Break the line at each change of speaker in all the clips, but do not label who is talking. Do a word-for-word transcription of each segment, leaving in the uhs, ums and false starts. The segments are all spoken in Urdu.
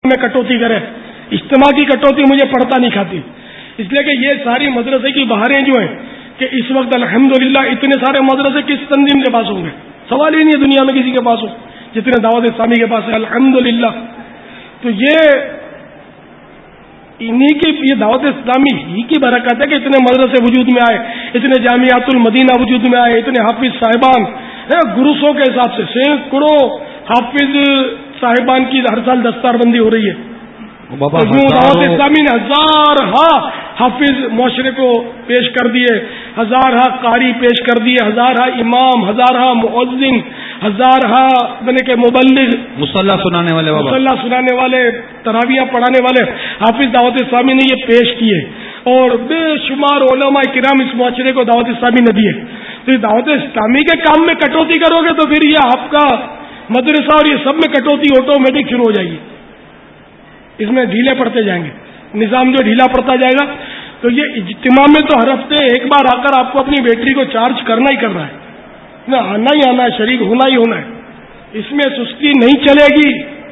میں کٹوتی کرے. اجتماع کی کٹوتی مجھے پڑتا نہیں کھاتی. اس لیے کہ یہ ساری مدرسے کی بہاریں جو ہیں کہ اس وقت الحمدللہ اتنے سارے مدرسے کس تنظیم کے پاس ہوں گے؟ سوال ہی نہیں ہے دنیا میں کسی کے پاس ہو جتنے دعوت اسلامی کے پاس ہے الحمدللہ. تو یہ انہی کی یہ دعوت اسلامی ہی کی برکت ہے کہ اتنے مدرسے وجود میں آئے, اتنے جامعات المدینہ وجود میں آئے, اتنے حافظ صاحبان گروسوں کے حساب سے سینکڑوں حافظ صاحبان کی ہر سال دستار بندی ہو رہی ہے. دعوت اسلامی نے ہزار ہا حافظ معاشرے کو پیش کر دیے, ہزار ہا قاری پیش کر دیے, ہزار ہا امام, ہزار ہا مؤذن, ہزار ہا بنے کے مبلغ,
مصلی سنانے والے,
مصلی سنانے والے, تراویح پڑھانے والے حافظ دعوت اسلامی نے یہ پیش کیے, اور بے شمار علماء کرام اس معاشرے کو دعوت اسلامی نے دیے. تو یہ دعوت اسلامی کے کام میں کٹوتی کرو گے تو پھر یہ آپ کا مدرسہ اور یہ سب میں کٹوتی آٹومیٹک شروع ہو جائے گی. اس میں ڈھیلے پڑتے جائیں گے, نظام جو ڈھیلا پڑتا جائے گا. تو یہ اجتماع میں تو ہر ہفتے ایک بار آ کر آپ کو اپنی بیٹری کو چارج کرنا ہی کرنا ہے, میں آنا ہی آنا ہے, شریک ہونا ہی ہونا ہے. اس میں سستی نہیں چلے گی.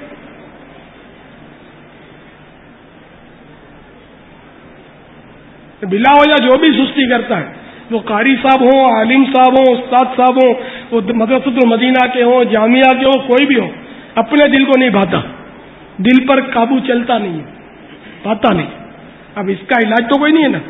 بلا وجہ جو بھی سستی کرتا ہے, وہ قاری صاحب ہوں, عالم صاحب ہوں, استاد صاحب ہوں, وہ مدرسۃ المدینہ کے ہوں, جامعہ کے ہوں, کوئی بھی ہو, اپنے دل کو نہیں بھاتا, دل پر قابو چلتا نہیں ہے, پاتا نہیں. اب اس کا علاج تو کوئی نہیں ہے نا.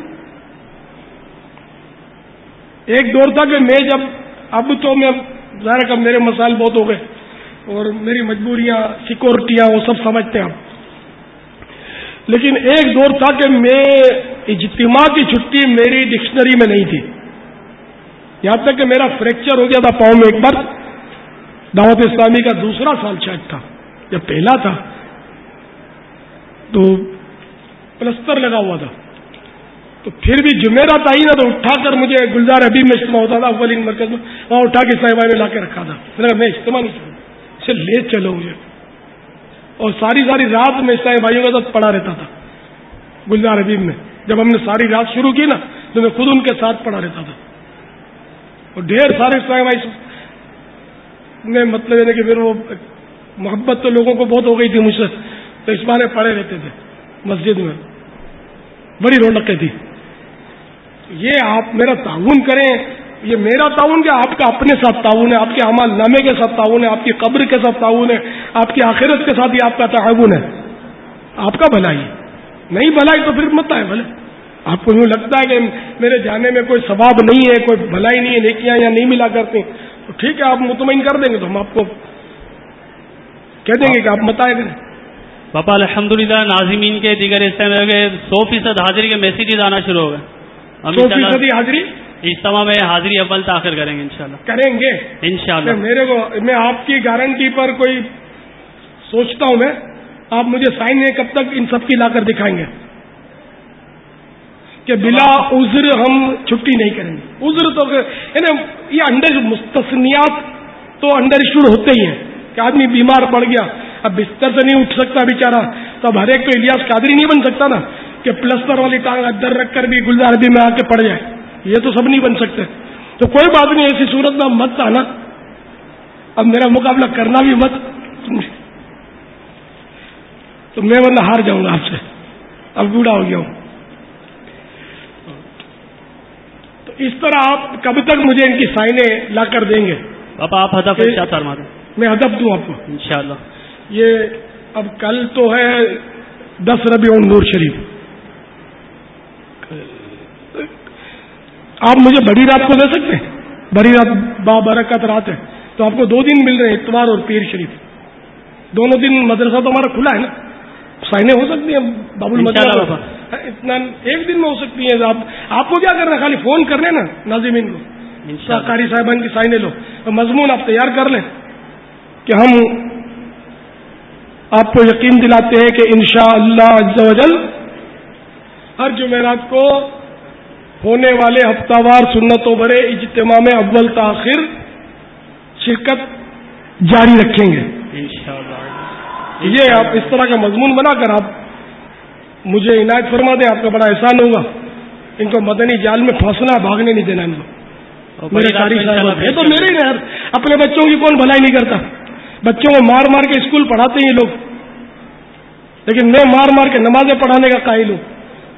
ایک دور تھا کہ میں جب, اب تو میں ظاہر کہ میرے مسائل بہت ہو گئے اور میری مجبوریاں, سیکورٹیاں, وہ سب سمجھتے ہیں آپ. لیکن ایک دور تھا کہ میں اجتماع کی چھٹی میری ڈکشنری میں نہیں تھی, یہاں تک کہ میرا فریکچر ہو گیا تھا پاؤں میں ایک بار. دعوت اسلامی کا دوسرا سال شاید تھا, جب پہلا تھا تو پلستر لگا ہوا تھا, تو پھر بھی جمعرات آئی نا تو اٹھا کر مجھے گلزار حبیب میں اجتماع ہوتا تھا اولین مرکز میں, وہاں اٹھا کے صاحبہ نے لا کے رکھا تھا. میں نے میں اجتماع نہیں چلوں, اسے لے چلو مجھے. اور ساری ساری رات میں اسلامی بھائیوں کے ساتھ پڑھا رہتا تھا گلزار حبیب میں. جب ہم نے ساری رات شروع کی نا تو میں خود ان کے ساتھ پڑھا رہتا تھا, اور ڈھیر سارے اسلامی بھائی میں مطلب ہے کہ پھر وہ محبت تو لوگوں کو بہت ہو گئی تھی مجھ سے, تو اس بارے پڑھے رہتے تھے مسجد میں, بڑی رونقیں تھی. یہ آپ میرا تعاون کریں, یہ میرا تعاون کہ آپ کا اپنے ساتھ تعاون ہے, آپ کے اعمال نامے کے ساتھ تعاون ہے, آپ کی قبر کے ساتھ تعاون ہے, آپ کی آخرت کے ساتھ ہی آپ کا تعاون ہے. آپ کا بھلائی, نہیں بھلائی تو پھر مت آئے. بھلے آپ کو یوں لگتا ہے کہ میرے جانے میں کوئی ثواب نہیں ہے, کوئی بھلائی نہیں ہے, نیکیاں یا نہیں ملا کرتے, تو ٹھیک ہے آپ مطمئن کر دیں گے تو ہم آپ کو کہہ دیں گے کہ آپ مت آئے کریں.
پاپا الحمدللہ ناظمین کے دیگر حصے میں سو فیصد حاضری کے میسیجز آنا شروع ہو گئے.
سو فیصدی حاضری
اجتماع میں حاضری اول تاخیر کریں گے انشاءاللہ.
کریں گے
انشاءاللہ.
میرے کو میں آپ کی گارنٹی پر کوئی سوچتا ہوں, میں آپ مجھے سائن نہیں کب تک ان سب کی لا کر دکھائیں گے کہ بلا عذر ہم چھٹی نہیں کریں گے. عذر تو یہ انڈر مستثنیات تو انڈر اسٹوڈ ہوتے ہی ہیں کہ آدمی بیمار پڑ گیا, اب بستر سے نہیں اٹھ سکتا بیچارہ, تو اب ہر ایک تو الیاس قادری نہیں بن سکتا نا کہ پلستر والی ٹانگ ادھر رکھ کر بھی گلزار بھی میں آ کے پڑ جائے. یہ تو سب نہیں بن سکتے. تو کوئی بات نہیں, ایسی صورت میں مت آنا, اب میرا مقابلہ کرنا بھی مت, تو میں ورنہ ہار جاؤں گا آپ سے, اب بوڑھا ہو گیا ہوں. تو اس طرح آپ کب تک مجھے ان کی سائنیں لا کر دیں گے؟
پاپا آپ ہدف ارشاد فرما دیں.
میں ہدف دوں آپ کو
انشاءاللہ.
یہ اب کل تو ہے دس ربیع النور شریف, آپ مجھے بڑی رات کو دے سکتے ہیں؟ بڑی رات بابرکت رات ہے, تو آپ کو دو دن مل رہے ہیں, اتوار اور پیر شریف, دونوں دن مدرسہ تو ہمارا کھلا ہے نا, سائنیں ہو سکتی ہیں باب المدرسہ, اتنا ایک دن میں ہو سکتی ہیں. آپ آپ کو کیا کرنا, خالی فون کرنے نا ناظمین کو, قاری صاحبان کی سائنیں لو, مضمون آپ تیار کر لیں کہ ہم آپ کو یقین دلاتے ہیں کہ انشاءاللہ عز و جل ہر جمعرات کو ہونے والے ہفتہ وار سنتوں بڑے اجتماع میں اول تاخیر شرکت جاری رکھیں گے
انشاءاللہ.
یہ آپ اس طرح کا مضمون بنا کر آپ مجھے عنایت فرما دیں, آپ کا بڑا احسان ہوگا. ان کو مدنی جال میں پھنسنا, بھاگنے نہیں دینا ان کو. میرے قاری صاحب ہے تو میرے ہی یار, اپنے بچوں کی کون بھلائی نہیں کرتا, بچوں کو مار مار کے اسکول پڑھاتے ہیں یہ لوگ, لیکن میں مار مار کے نمازیں پڑھانے کا قائل ہوں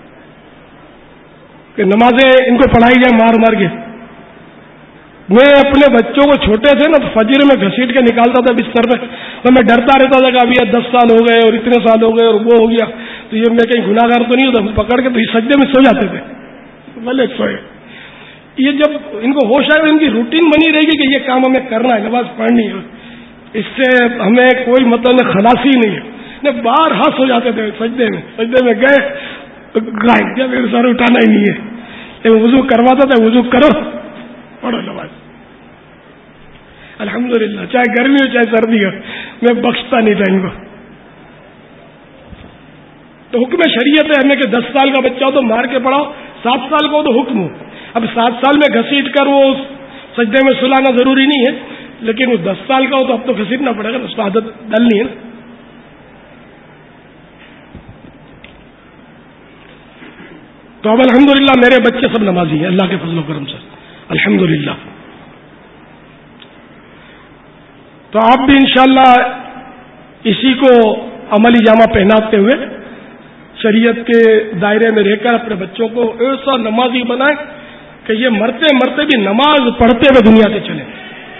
کہ نمازیں ان کو پڑھائی جائے مار مار کے. میں اپنے بچوں کو چھوٹے تھے نا فجر میں گھسیٹ کے نکالتا تھا بستر پہ, تو میں ڈرتا رہتا تھا کہ ابھی یہ دس سال ہو گئے اور اتنے سال ہو گئے اور وہ ہو گیا تو یہ میں کہیں گناہ گار تو نہیں ہوتا, پکڑ کے تو یہ سجدے میں سو جاتے تھے, بھلے سوئے. یہ جب ان کو ہوش آئے ان کی روٹین بنی رہے گی کہ یہ کام ہمیں کرنا ہے, نماز پڑھنی ہے, اس سے ہمیں کوئی مطلب خلاصی نہیں ہے. باہر ہنس ہو جاتے تھے سجدے میں, سجدے میں گئے گائے جب میرے سارے اٹھانا ہی نہیں ہے. وضو کرواتا تھا, وضو کرو پڑھو نماز. الحمدللہ چاہے گرمی ہو چاہے سردی ہو, میں بخشتا نہیں تھا ان کو. تو حکم شریعت ہے ہمیں کہ دس سال کا بچہ ہو تو مار کے پڑھاؤ, سات سال کا ہو تو حکم ہو. اب سات سال میں گھسیٹ کر وہ سجدے میں سلانا ضروری نہیں ہے, لیکن وہ دس سال کا ہو تو اب تو گھسیٹنا پڑے گا, اس کو عادت ڈالنی ہے. تو اب الحمدللہ میرے بچے سب نمازی ہیں اللہ کے فضل و کرم سے, الحمدللہ. تو آپ بھی انشاءاللہ اسی کو عملی جامہ پہناتے ہوئے شریعت کے دائرے میں رہ کر اپنے بچوں کو ایسا نمازی بنائیں کہ یہ مرتے مرتے بھی نماز پڑھتے ہوئے دنیا سے چلے.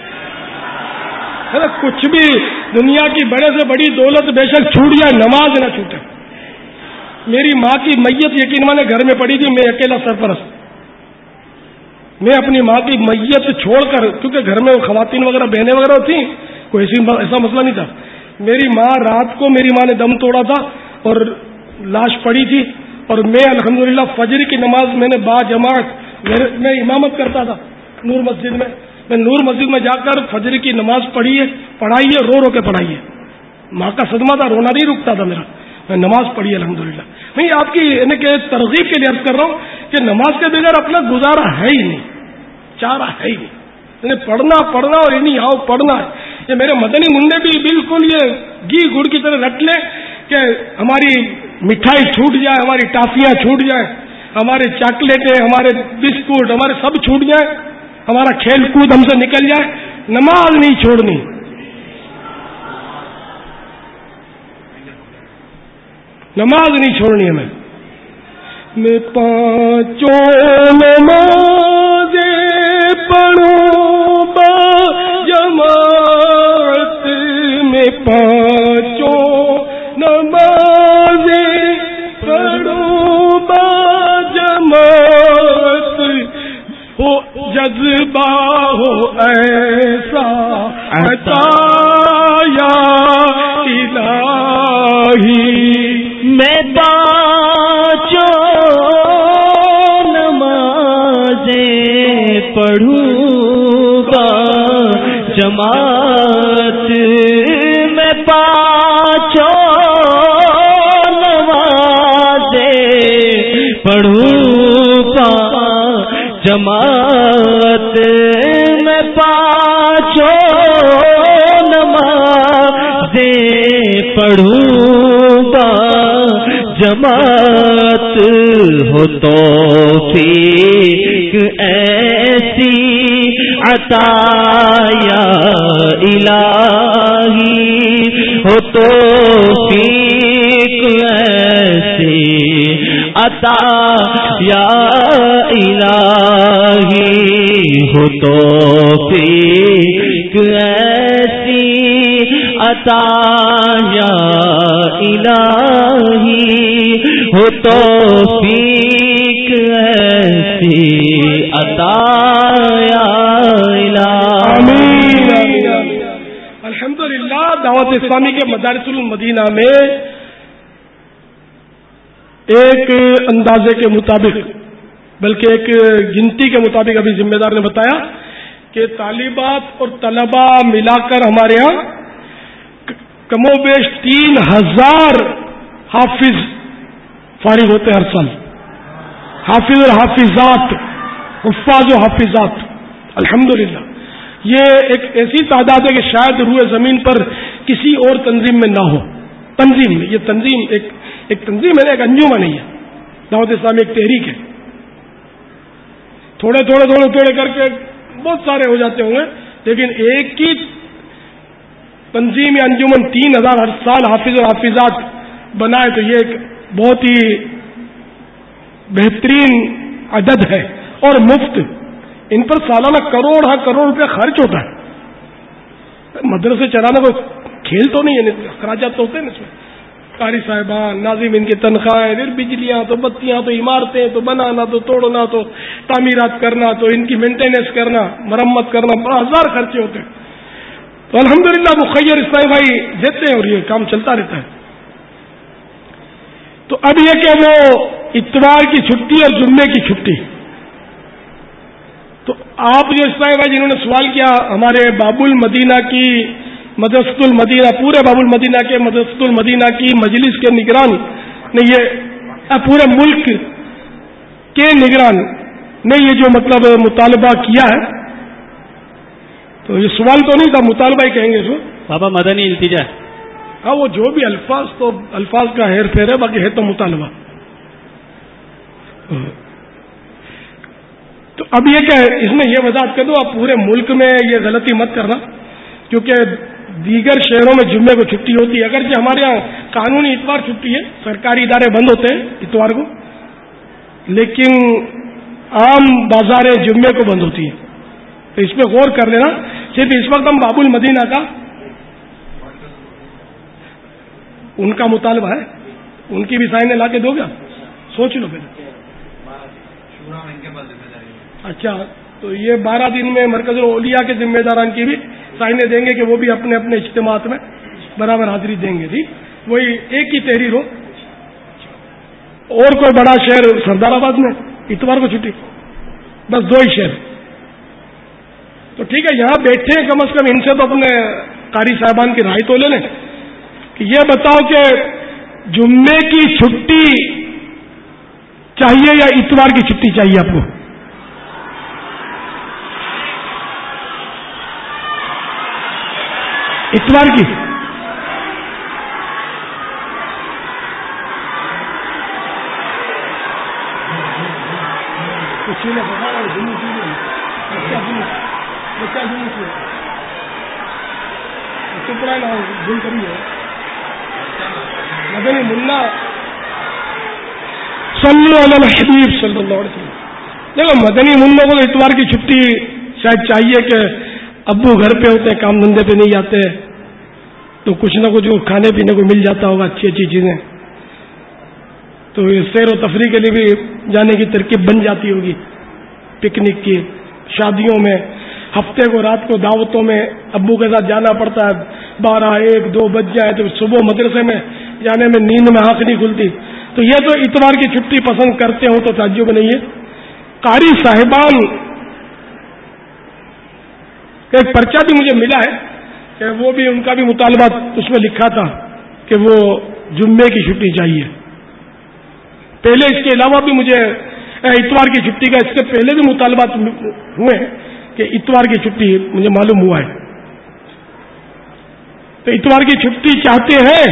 کچھ بھی دنیا کی بڑے سے بڑی دولت بے شک چھوٹ جائے, نماز نہ چھوٹے. میری ماں کی میت یقین مانے گھر میں پڑی تھی, میں اکیلا سرپرست. میں اپنی ماں کی میت چھوڑ کر, کیونکہ گھر میں خواتین وغیرہ بہنیں وغیرہ ہوتی, کوئی ایسی ایسا مسئلہ نہیں تھا. میری ماں رات کو میری ماں نے دم توڑا تھا اور لاش پڑی تھی, اور میں الحمدللہ فجر کی نماز میں نے با جماعت میں امامت کرتا تھا نور مسجد میں. میں نور مسجد میں جا کر فجر کی نماز پڑھی ہے, پڑھائی ہے, رو رو کے پڑھائی ہے. ماں کا صدمہ تھا, رونا نہیں رکتا تھا میرا. میں نماز پڑھی الحمدللہ. میں آپ کی یعنی کہ ترغیب کے لیے عرض کر رہا ہوں کہ نماز کے بغیر اپنا گزارا ہے ہی نہیں, چارہ ہے ہی نہیں. یعنی پڑھنا پڑھنا اور یعنی آؤ پڑھنا. یہ میرے مدنی منڈے بھی بالکل یہ گھی گڑ کی طرح رٹ لیں کہ ہماری مٹھائی چھوٹ جائے, ہماری ٹافیاں چھوٹ جائیں, ہمارے چاکلیٹیں, ہمارے بسکٹ, ہمارے سب چھوٹ جائیں, ہمارا کھیل کود ہم سے نکل جائے, نماز نہیں چھوڑنی. نماز نہیں چھوڑنی ہمیں. میں پانچوں نمازیں پڑھوں با جماعت میں, پانچوں نمازیں پڑھوں با جماعت, ہو جذبہ ہو ایسا عطا یا الہی.
میں پانچوں نمازیں پڑھوں گا جماعت میں, پانچوں نمازیں پڑھوں گا جماعت میں, پانچوں نمازیں پڑھوں گا جماعت. ہو توفیق ایسی عطا یا الہی, ہو توفیق ایسی عطا یا الہی, ہو توفیق ایسی عطا یا الہی, ہو توفیق ایسی عطا یا الہی.
الحمدللہ دعوت اسلامی کے مدارس المدینہ میں ایک اندازے کے مطابق, بلکہ ایک گنتی کے مطابق ابھی ذمہ دار نے بتایا کہ طالبات اور طلباء ملا کر ہمارے یہاں کم و بیش تین ہزار حافظ فارغ ہوتے ہیں ہر سال. حافظ اور حافظات, حفاظ و حافظات, الحمدللہ یہ ایک ایسی تعداد ہے کہ شاید روئے زمین پر کسی اور تنظیم میں نہ ہو. تنظیم میں یہ تنظیم ایک ایک تنظیم ہے, ایک انجمن نہیں ہے. دعوت اسلامی ایک تحریک ہے. تھوڑے تھوڑے تھوڑے تھوڑے کر کے بہت سارے ہو جاتے ہوں گے, لیکن ایک ہی تنظیم یا انجمن تین ہزار ہر سال حافظ اور حافظات بنائے تو یہ ایک بہت ہی بہترین عدد ہے اور مفت. ان پر سالانہ کروڑ ہاں کروڑ روپے خرچ ہوتا ہے. مدرسے چلانا کوئی کھیل تو نہیں ہے, اخراجات تو ہوتے ہیں نا اس میں. قاری صاحبان, ناظمین کی تنخواہیں, پھر بجلیاں, تو بتیاں, تو عمارتیں, تو بنانا, تو توڑنا, تو تعمیرات کرنا, تو ان کی مینٹیننس کرنا, مرمت کرنا, بڑا ہزار خرچے ہوتے ہیں. تو الحمدللہ مخیر اسلامی بھائی دیتے ہیں اور یہ کام چلتا رہتا ہے. تو اب یہ کہ وہ اتوار کی چھٹی اور جمعے کی چھٹی, تو آپ جو اسلامی بھائی جنہوں نے سوال کیا, ہمارے باب المدینہ کی مدرسۃ المدینہ, پورے باب المدینہ کے مدرسۃ المدینہ کی مجلس کے نگران نے یہ پورے ملک کے نگران نے یہ جو مطلب مطالبہ کیا ہے, تو یہ سوال تو نہیں تھا, مطالبہ ہی کہیں گے اس کو.
بابا مدنی التجا,
ہاں وہ جو بھی الفاظ, تو الفاظ کا ہیر پھیر ہے, باقی ہے تو مطالبہ. تو اب یہ کہ اس میں یہ وضاحت کر دو, آپ پورے ملک میں یہ غلطی مت کرنا, کیونکہ دیگر شہروں میں جمعے کو چھٹی ہوتی ہے. اگرچہ ہمارے یہاں قانونی اتوار چھٹی ہے, سرکاری ادارے بند ہوتے ہیں اتوار کو, لیکن عام بازاریں جمعے کو بند ہوتی ہیں. تو اس میں غور کر لینا. صرف اس وقت ہم باب المدینہ کا ان کا مطالبہ ہے, ان کی بھی سائنیں لا کے دو گا, سوچ لو پہلے. اچھا, تو یہ بارہ دن میں مرکز الاولیاء کے ذمہ داران کی بھی سائنیں دیں گے کہ وہ بھی اپنے اپنے اجتماعات میں برابر حاضری دیں گے. ٹھیک, وہی ایک ہی تحریر ہو. اور کوئی بڑا شہر سردار آباد میں اتوار کو چھٹی, بس دو ہی شہر. تو ٹھیک ہے, یہاں بیٹھے کم از کم ان سے تو اپنے قاری صاحبان کی رائے تو لے لیں کہ یہ بتاؤ کہ جمعے کی چھٹی چاہیے یا اتوار کی چھٹی چاہیے آپ کو؟ اتوار کی. مدنی منا صلو علی الحبیب صلی اللہ علیہ وسلم. دیکھو مدنی منوں کو تو اتوار کی چھٹی شاید چاہیے کہ ابو گھر پہ ہوتے ہیں, کام دھندے پہ نہیں جاتے, تو کچھ نہ کچھ کھانے پینے کو مل جاتا ہوگا, اچھی اچھی چیزیں, تو سیر و تفریح کے لیے بھی جانے کی ترکیب بن جاتی ہوگی, پکنک کی, شادیوں میں, ہفتے کو رات کو دعوتوں میں ابو کے ساتھ جانا پڑتا ہے, بارہ ایک دو بج جائے تو صبح مدرسے میں جانے میں نیند میں آنکھ نہیں کھلتی. تو یہ تو اتوار کی چھٹی پسند کرتے ہوں تو تعجب نہیں ہے. قاری صاحبان کا ایک پرچہ بھی مجھے ملا ہے کہ وہ بھی ان کا بھی مطالبہ اس میں لکھا تھا کہ وہ جمعے کی چھٹی چاہیے. پہلے اس کے علاوہ بھی مجھے اتوار کی چھٹی کا اس سے پہلے بھی مطالبات ہوئے کہ اتوار کی چھٹی مجھے معلوم ہوا ہے. تو اتوار کی چھٹی چاہتے ہیں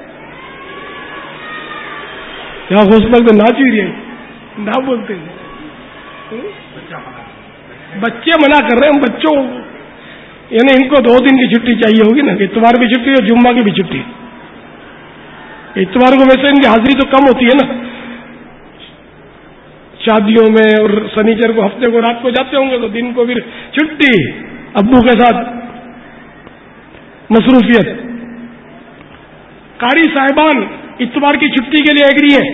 یا ہو سکتا تو نہ چاہیے نہ بولتے ہیں, بچے منع کر رہے ہیں. بچوں یعنی ان کو دو دن کی چھٹی چاہیے ہوگی نا, اتوار کی چھٹی اور جمعہ کی بھی چھٹی. اتوار کو ویسے ان کی حاضری تو کم ہوتی ہے نا, شادیوں میں, اور سنیچر کو ہفتے کو رات کو جاتے ہوں گے تو دن کو پھر چھٹی, ابو کے ساتھ مصروفیت. قاری صاحبان اتوار کی چھٹی کے لیے ایگری ہے.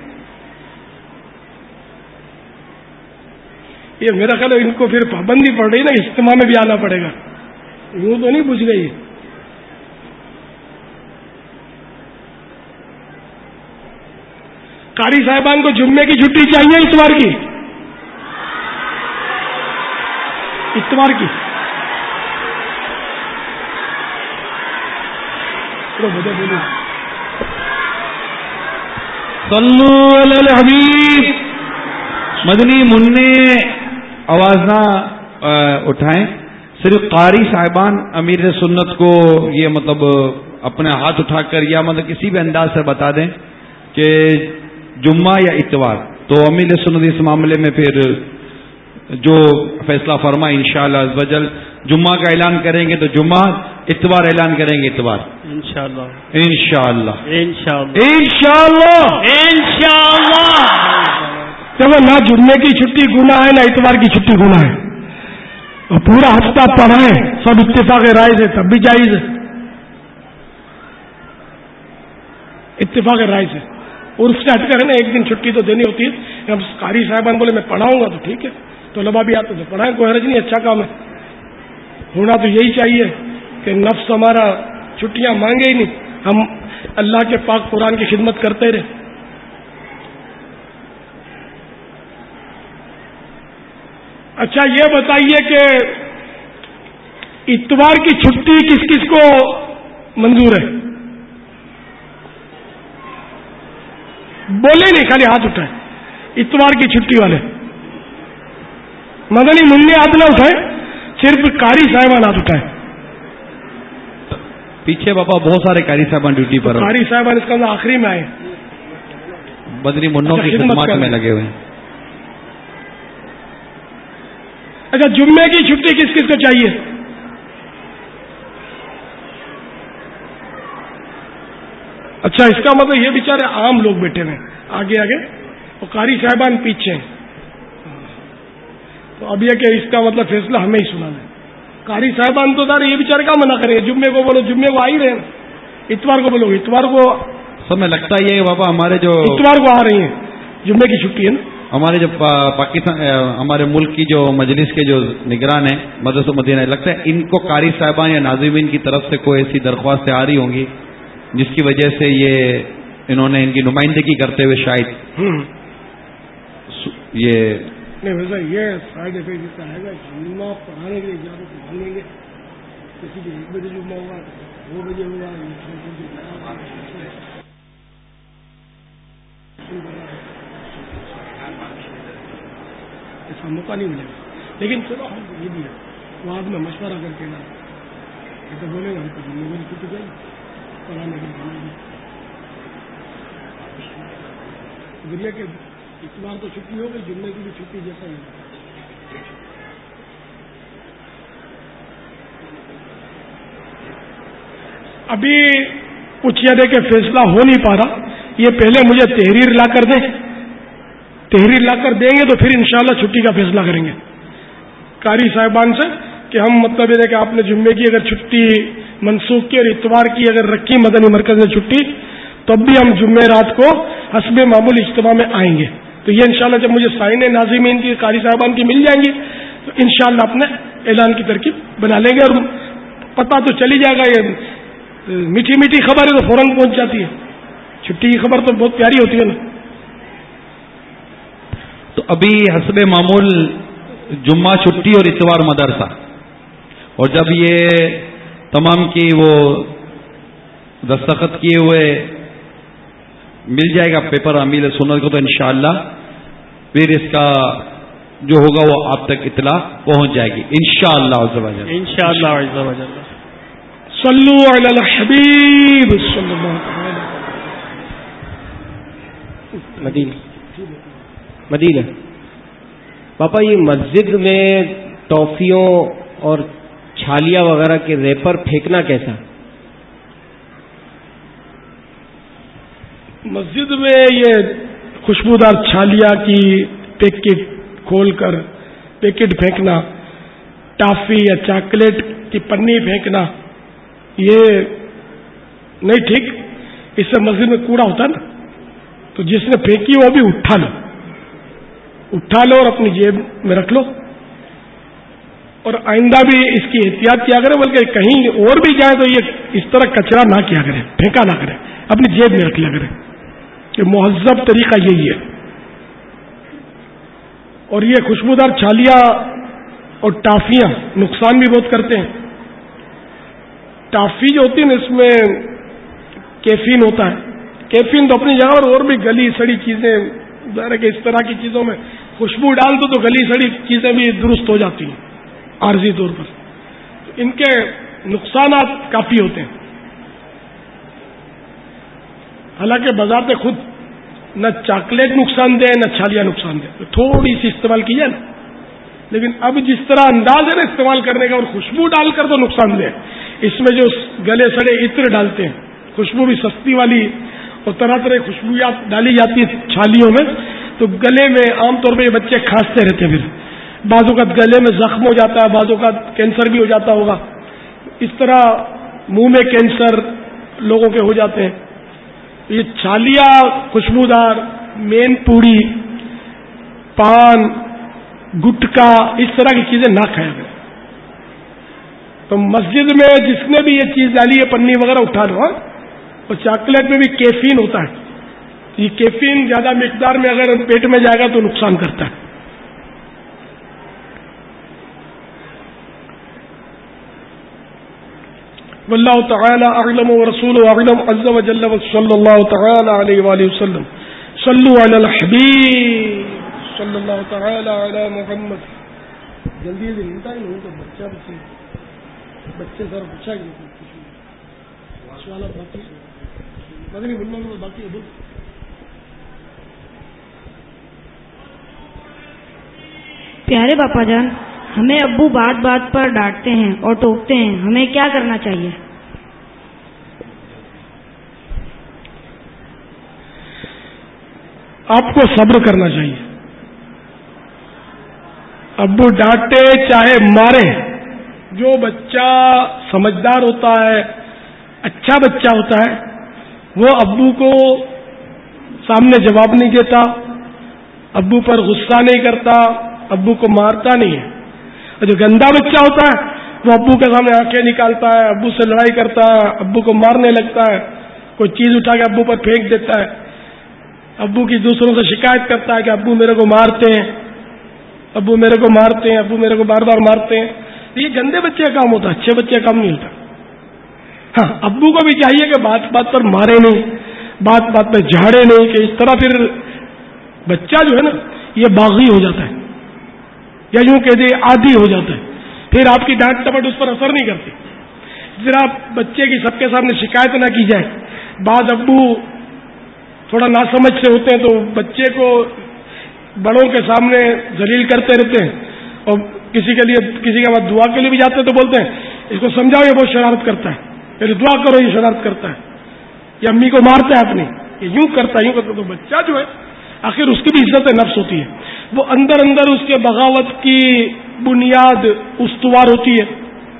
یہ میرا خیال ہے ان کو پھر پابندی پڑ رہی ہے نا, اجتماع میں بھی آنا پڑے گا, یوں تو نہیں پوچھ گئی. قاری صاحبان کو جمعے کی چھٹی چاہیے اتوار کی؟ اتوار کی
صلو علی الحبیب. مدنی منع آواز نہ اٹھائیں, صرف قاری صاحبان امیر سنت کو یہ مطلب اپنے ہاتھ اٹھا کر یا مطلب کسی بھی انداز سے بتا دیں کہ جمعہ یا اتوار, تو امیر سنت اس معاملے میں پھر جو فیصلہ فرمائے انشاءاللہ عز و جل, جمعہ کا اعلان کریں گے تو جمعہ, اتوار اعلان کریں گے، اتوار
انشاءاللہ
انشاءاللہ
انشاءاللہ
انشاءاللہ
انشاءاللہ۔
دیکھو نہ جمعے کی چھٹی گناہ ہے نہ اتوار کی چھٹی گناہ ہے، اور پورا ہفتہ پڑھائیں سب اتفاق رائے سے تب بھی جائز ہے، اتفاق رائے سے، اور اس سے ہٹ کر ہے نا ایک دن چھٹی تو دینی ہوتی ہے۔ اب قاری صاحبان بولے میں پڑھاؤں گا تو ٹھیک ہے، تو طلبا بھی آتے تو پڑھائیں، کوئی حرج نہیں، اچھا کام ہے۔ ہونا تو یہی چاہیے کہ نفس ہمارا چھٹیاں مانگے ہی نہیں، ہم اللہ کے پاک قرآن کی خدمت کرتے رہے۔ اچھا یہ بتائیے کہ اتوار کی چھٹی کس کس کو منظور ہے؟ بولے نہیں، خالی ہاتھ اٹھائے۔ اتوار کی چھٹی والے مدنی منع ہاتھ نہ اٹھائے، صرف قاری صاحبان ہاتھ اٹھائے۔
پیچھے بابا بہت سارے قاری صاحبان ڈیوٹی پر،
قاری صاحبان اس کا اندر آخری میں آئے،
بدری منوں کی خدمات میں لگے ہوئے ہیں۔
اچھا جمعے کی چھٹی کس کس کو چاہیے؟ اچھا اس کا مطلب یہ بیچارے عام لوگ بیٹھے ہوئے آگے آگے اور قاری صاحبان پیچھے ہیں، تو اب یہ کہ اس کا مطلب فیصلہ ہمیں ہی سنا دیں۔ قاری صاحبان تو دار یہ بیچارے کیا منع کریں، جمعے کو بولو جمعے کو آ ہی رہے ہیں، اتوار کو بولو اتوار کو،
سب میں لگتا ہے یہ بابا ہمارے جو
اتوار کو آ رہی ہیں، جمعے کی چھٹی ہے نا۔
ہمارے جو پاکستان ہمارے ملک کی جو مجلس کے جو نگران ہیں مدرسہ مدینہ، لگتا ہے ان کو قاری صاحبان یا ناظمین کی طرف سے کوئی ایسی درخواستیں آ رہی ہوں گی جس کی وجہ سے یہ انہوں نے ان کی نمائندگی کرتے ہوئے شاید یہ
نہیں ویسا یہ سائڈ افیکٹ اس کا ہے گا، جمعہ پڑھانے کے لیے اجازت مانگیں گے، کسی کے ایک بجے جمعہ ہوگا، دو بجے ہوگا، ایسا موقع نہیں ملے گا، لیکن چلو ہم یہ بھی ہے بعد میں مشورہ کر کے نا یہ تو بولے گا ہم کو جمعے کی چھٹی چاہیے پڑھانے کے لیے، ذریعہ کہ اتوار تو چھٹی ہو گئی، جمعے کی بھی چھٹی جیسا ہی۔ ابھی کچھ یہ کہ فیصلہ ہو نہیں پا رہا، یہ پہلے مجھے تحریر لا کر دیں، تحریر لا کر دیں گے تو پھر انشاءاللہ چھٹی کا فیصلہ کریں گے قاری صاحبان سے کہ ہم مطلب یہ کہ آپ نے جمعے کی اگر چھٹی منسوخ کی اور اتوار کی اگر رکھی مدنی مرکز میں چھٹی، تب بھی ہم جمعے رات کو حسب معمول اجتماع میں آئیں گے۔ تو یہ انشاءاللہ جب مجھے سائن ناظمین کی قاری صاحبان کی مل جائیں گی تو انشاءاللہ اپنے اعلان کی ترکیب بنا لیں گے، اور پتہ تو چلی جائے گا، یہ میٹھی میٹھی خبر ہے تو فوراً پہنچ جاتی ہے، چھٹی کی خبر تو بہت پیاری ہوتی ہے نا۔
تو ابھی حسب معمول جمعہ چھٹی اور اتوار مدرسہ، اور جب یہ تمام کی وہ دستخط کیے ہوئے مل جائے گا پیپر امیل سنت کو، تو انشاءاللہ پھر اس کا جو ہوگا وہ آپ تک اطلاع پہنچ جائے گی انشاءاللہ عز و جل۔
انشاءاللہ عز و جل۔
صلو علی الحبیب صلی اللہ علیہ
مدینہ مدینہ پاپا یہ مسجد میں ٹافیوں اور چھالیاں وغیرہ کے ریپر پھینکنا کیسا؟
مسجد میں یہ خوشبودار چھالیاں کی پیکٹ کھول کر پیکٹ پھینکنا، ٹافی یا چاکلیٹ کی پنی پھینکنا، یہ نہیں ٹھیک۔ اس سے مسجد میں کوڑا ہوتا ہے نا، تو جس نے پھینکی وہ بھی اٹھا لو اٹھا لو اور اپنی جیب میں رکھ لو، اور آئندہ بھی اس کی احتیاط کیا کرے، بلکہ کہیں اور بھی جائے تو یہ اس طرح کچرا نہ کیا کرے، پھینکا نہ کرے، اپنی جیب میں رکھ لیا کرے، کہ مہذب طریقہ یہی ہے۔ اور یہ خوشبودار چھالیاں اور ٹافیاں نقصان بھی بہت کرتے ہیں۔ ٹافی جو ہوتی ہے نا اس میں کیفین ہوتا ہے، کیفین تو اپنی جگہ اور بھی گلی سڑی چیزیں، ظاہر ہے کہ اس طرح کی چیزوں میں خوشبو ڈال دو تو گلی سڑی چیزیں بھی درست ہو جاتی ہیں عارضی طور پر، ان کے نقصانات کافی ہوتے ہیں۔ حالانکہ بذات خود نہ چاکلیٹ نقصان دہ نہ چھالیاں نقصان دہ، تو تھوڑی سی استعمال کی جائے نا، لیکن اب جس طرح انداز ہے نا استعمال کرنے کا اور خوشبو ڈال کر تو نقصان دہ، اس میں جو گلے سڑے عطر ڈالتے ہیں، خوشبو بھی سستی والی اور طرح طرح کی خوشبویات ڈالی جاتی ہے چھالیوں میں، تو گلے میں عام طور پہ یہ بچے کھانستے رہتے ہیں، پھر بعض اوقات گلے میں زخم ہو جاتا ہے، بعض اوقات کینسر بھی ہو جاتا ہوگا، اس طرح منہ میں کینسر لوگوں کے ہو جاتے ہیں. یہ چھالیاں خوشبودار، مین پوڑی، پان، گٹکا، اس طرح کی چیزیں نہ کھایا کریں. تو مسجد میں جس نے بھی یہ چیز ڈالی ہے پنی وغیرہ اٹھا لو. ہاں، اور چاکلیٹ میں بھی کیفین ہوتا ہے، یہ کیفین زیادہ مقدار میں اگر پیٹ میں جائے گا تو نقصان کرتا ہے. واللہ تعالی اعلم ورسولہ اعلم عز وجل صلی اللہ تعالی علیہ وآلہ وسلم. صلو علی الحبیب صلی اللہ تعالی علی محمد. جلدی جلدی ملتا ہی نہیں تو بچہ بچے بچے سر پوچھا گیا سوالات باقی مدنی بننے میں باقی ہے.
پیارے باپا جان، ہمیں ابو بات بات پر ڈانٹتے ہیں اور ٹوکتے ہیں، ہمیں کیا کرنا چاہیے؟
آپ کو صبر کرنا چاہیے. ابو ڈانٹے چاہے مارے، جو بچہ سمجھدار ہوتا ہے، اچھا بچہ ہوتا ہے، وہ ابو کو سامنے جواب نہیں دیتا، ابو پر غصہ نہیں کرتا، ابو کو مارتا نہیں ہے. اور جو گندا بچہ ہوتا ہے وہ ابو کے سامنے آنکھیں نکالتا ہے، ابو سے لڑائی کرتا ہے، ابو کو مارنے لگتا ہے، کوئی چیز اٹھا کے ابو پر پھینک دیتا ہے، ابو کی دوسروں سے شکایت کرتا ہے کہ ابو میرے کو مارتے ہیں، ابو میرے کو مارتے ہیں، ابو میرے کو بار بار مارتے ہیں. یہ گندے بچے کا کام ہوتا ہے، اچھے بچے کا کام نہیں ہوتا. ہاں، ابو کو بھی چاہیے کہ بات بات پر مارے نہیں، بات بات پہ جھاڑے نہیں، کہ اس طرح پھر بچہ جو ہے نا یہ باغی ہو جاتا ہے، یا یوں کہہ دے عادی ہو جاتا ہے. پھر آپ کی ڈانٹ ٹپٹ اس پر اثر نہیں کرتی. ذرا بچے کی سب کے سامنے شکایت نہ کی جائے. بعض ابو تھوڑا ناسمجھ سے ہوتے ہیں تو بچے کو بڑوں کے سامنے ذلیل کرتے رہتے ہیں، اور کسی کے لیے کسی کے بعد دعا کے لیے بھی جاتے ہیں تو بولتے ہیں اس کو سمجھاؤ یہ بہت شرارت کرتا ہے، پہلے دعا کرو یہ شرارت کرتا ہے، یہ امی کو مارتا ہے اپنی، یہ یوں کرتا ہے یوں کرتا ہے. تو بچہ جو ہے آخر اس کی بھی عزت نفس ہوتی ہے، وہ اندر اندر اس کے بغاوت کی بنیاد استوار ہوتی ہے،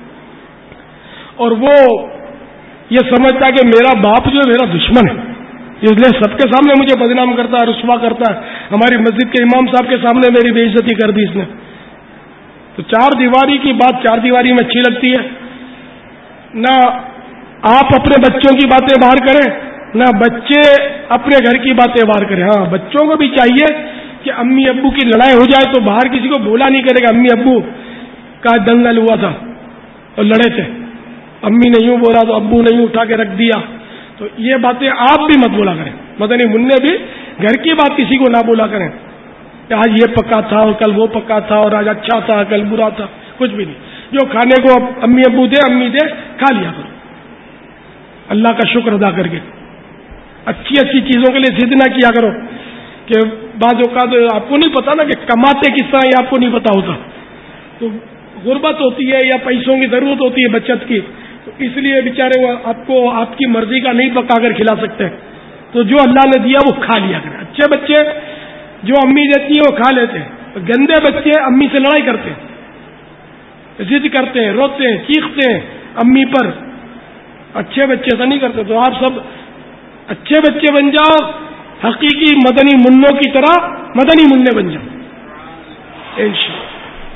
اور وہ یہ سمجھتا ہے کہ میرا باپ جو ہے میرا دشمن ہے، اس لیے سب کے سامنے مجھے بدنام کرتا ہے، رسوا کرتا ہے. ہماری مسجد کے امام صاحب کے سامنے میری بے عزتی کر دی اس نے. تو چار دیواری کی بات چار دیواری میں اچھی لگتی ہے. نہ آپ اپنے بچوں کی باتیں باہر کریں، نہ بچے اپنے گھر کی باتیں باہر کریں. ہاں، بچوں کو بھی چاہیے کہ امی ابو کی لڑائی ہو جائے تو باہر کسی کو بولا نہیں کرے گا امی ابو کا دنگل ہوا تھا اور لڑے تھے، امی نے یوں بولا تو ابو نے یوں اٹھا کے رکھ دیا. تو یہ باتیں آپ بھی مت بولا کریں. مدنی منع بھی گھر کی بات کسی کو نہ بولا کریں کہ آج یہ پکا تھا اور کل وہ پکا تھا اور آج اچھا تھا کل برا تھا، کچھ بھی نہیں. جو کھانے کو امی ابو دے امی دے کھا لیا کرو، اللہ کا شکر ادا کر کے. اچھی اچھی چیزوں کے لیے ضد نہ کیا کرو کہ بعض اوقات آپ کو نہیں پتا نا کہ کماتے کس طرح یہ آپ کو نہیں پتا ہوتا. تو غربت ہوتی ہے یا پیسوں کی ضرورت ہوتی ہے بچت کی، تو اس لیے بیچارے وہ آپ کو آپ کی مرضی کا نہیں پکا کر کھلا سکتے. تو جو اللہ نے دیا وہ کھا لیا کریں. اچھے بچے جو امی دیتی ہیں وہ کھا لیتے ہیں، گندے بچے امی سے لڑائی کرتے ہیں، ضد کرتے ہیں، روتے ہیں، چیختے ہیں امی پر. اچھے بچے ایسا نہیں کرتے. تو آپ سب اچھے بچے بن جاؤ، حقیقی مدنی منوں کی طرح مدنی منع بن جاؤ انشاءاللہ.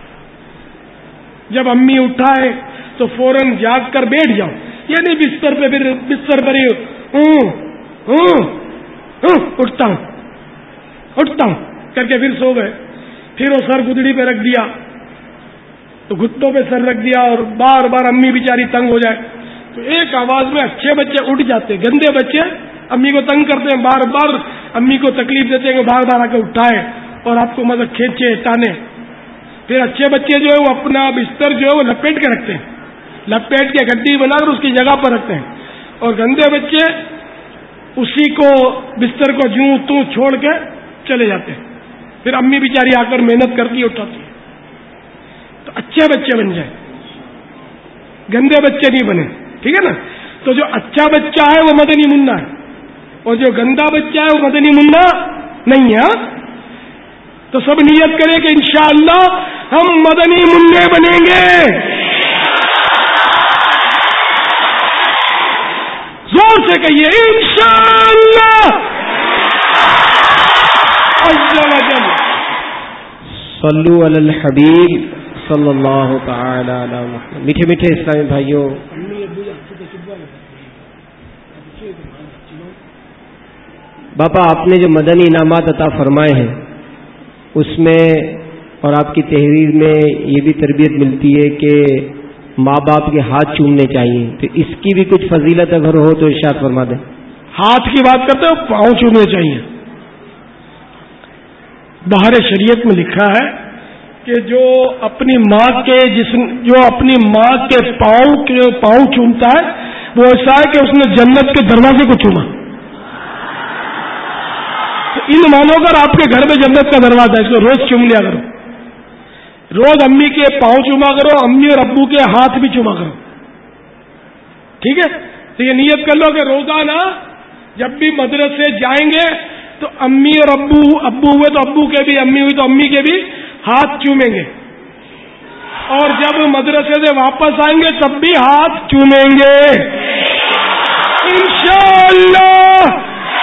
جب امی اٹھائے تو فوراً جاگ کر بیٹھ جاؤ، یہ نہیں بستر پہ پھر بستر پر ہی ہوں ہوں اٹھتا ہوں اٹھتا ہوں کر کے پھر سو گئے. پھر وہ سر گدڑی پہ رکھ دیا تو گھٹنوں پہ سر رکھ دیا اور بار بار امی بیچاری تنگ ہو جائے. تو ایک آواز میں اچھے بچے اٹھ جاتے، گندے بچے امی کو تنگ کرتے ہیں، بار بار امی کو تکلیف دیتے ہیں کہ بار بار آ کے اٹھائے اور آپ کو مطلب کھینچے ٹانے. پھر اچھے بچے جو ہے وہ اپنا بستر جو ہے وہ لپیٹ کے رکھتے ہیں، لپیٹ کے گڈی بنا کر اس کی جگہ پر رکھتے ہیں. اور گندے بچے اسی کو بستر کو جوں توں چھوڑ کے چلے جاتے ہیں. پھر امی بیچاری آ کر محنت کرتی اٹھاتی ہے. تو اچھے بچے بن جائیں. گندے بچے نہیں بنے، ٹھیک ہے نا؟ تو جو اچھا بچہ ہے وہ مدنی منا ہے، اور جو گندا بچہ ہے وہ مدنی منا نہیں ہے. تو سب نیت کریں کہ انشاءاللہ ہم مدنی منع بنیں گے. زور سے کہیے انشاءاللہ. عز وجل
صلو علی الحبیب صلی اللہ تعالی علی محمد. میٹھے میٹھے اسلامی بھائیوں، باپا آپ نے جو مدنی انعامات عطا فرمائے ہیں اس میں اور آپ کی تحریر میں یہ بھی تربیت ملتی ہے کہ ماں باپ کے ہاتھ چومنے چاہیے، تو اس کی بھی کچھ فضیلت اگر ہو تو ارشاد فرما دیں.
ہاتھ کی بات کرتے ہو، پاؤں چومنے چاہیے. باہر شریعت میں لکھا ہے کہ جو اپنی ماں کے جسم جو اپنی ماں کے پاؤں کے پاؤں چومتا ہے وہ ایسا ہے کہ اس نے جنت کے دروازے کو چوما. تو ان مانو کر آپ کے گھر میں جنت کا دروازہ ہے، اس کو روز چوم لیا کرو. روز امی کے پاؤں چوما کرو، امی اور ابو کے ہاتھ بھی چوما کرو، ٹھیک ہے؟ تو یہ نیت کر لو کہ روزانہ جب بھی مدرسے جائیں گے تو امی اور ابو ابو ہوئے تو ابو کے بھی، امی ہوئی تو امی کے بھی ہاتھ چومیں گے، اور جب مدرسے سے واپس آئیں گے تب بھی ہاتھ چومیں گے انشاءاللہ.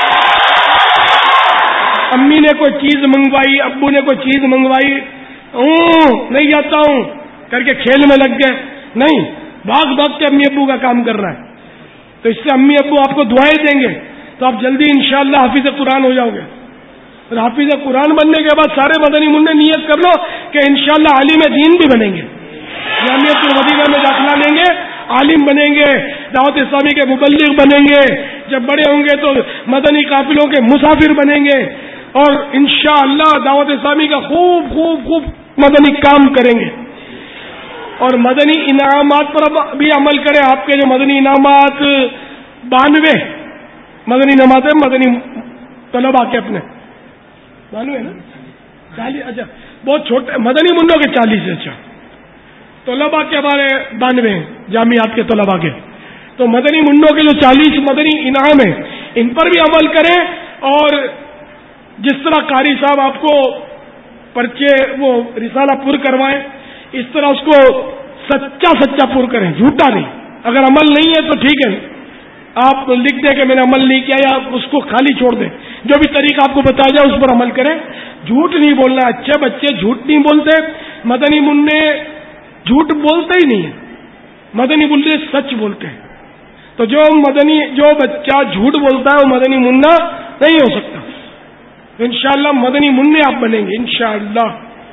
امی نے کوئی چیز منگوائی، ابو نے کوئی چیز منگوائی، نہیں جاتا ہوں کر کے کھیل میں لگ گئے، نہیں، بھاگ بھاگ کے امی ابو کا کام کر رہا ہے، تو اس سے امی ابو آپ کو دعائیں دیں گے تو آپ جلدی انشاءاللہ حافظ قرآن ہو جاؤ گے. اور حافظ قرآن بننے کے بعد سارے مدنی منع نیت کر لو کہ انشاءاللہ عالم دین بھی بنیں گے، جامعۃ المدینہ میں داخلہ لیں گے، عالم بنیں گے، دعوت اسلامی کے مبلغ بنیں گے، جب بڑے ہوں گے تو مدنی قافلوں کے مسافر بنیں گے، اور انشاءاللہ دعوت اسلامی کا خوب خوب خوب مدنی کام کریں گے. اور مدنی انعامات پر بھی عمل کریں. آپ کے جو مدنی انعامات بانوے مدنی انعامات ہیں، مدنی طلبا کے اپنے بانوے نا چالیس، اچھا بہت چھوٹے مدنی منوں کے چالیس، اچھا طلبا کے ہمارے بانوے ہیں، جامعات کے طلبا کے. تو مدنی منوں کے جو چالیس مدنی انعام ہیں ان پر بھی عمل کریں، اور جس طرح قاری صاحب آپ کو پرچے وہ رسالہ پر کروائیں اس طرح اس کو سچا سچا پر کریں، جھوٹا نہیں. اگر عمل نہیں ہے تو ٹھیک ہے، آپ لکھ دیں کہ میں نے عمل نہیں کیا، یا اس کو خالی چھوڑ دیں. جو بھی طریقہ آپ کو بتایا جائے اس پر عمل کریں. جھوٹ نہیں بولنا. اچھے بچے جھوٹ نہیں بولتے، مدنی منع جھوٹ بولتے ہی نہیں ہے، مدنی منع سچ بولتے ہیں. تو جو مدنی جو بچہ جھوٹ بولتا ہے وہ مدنی منع نہیں ہو سکتا. انشاءاللہ مدنی منع آپ بنیں گے انشاءاللہ.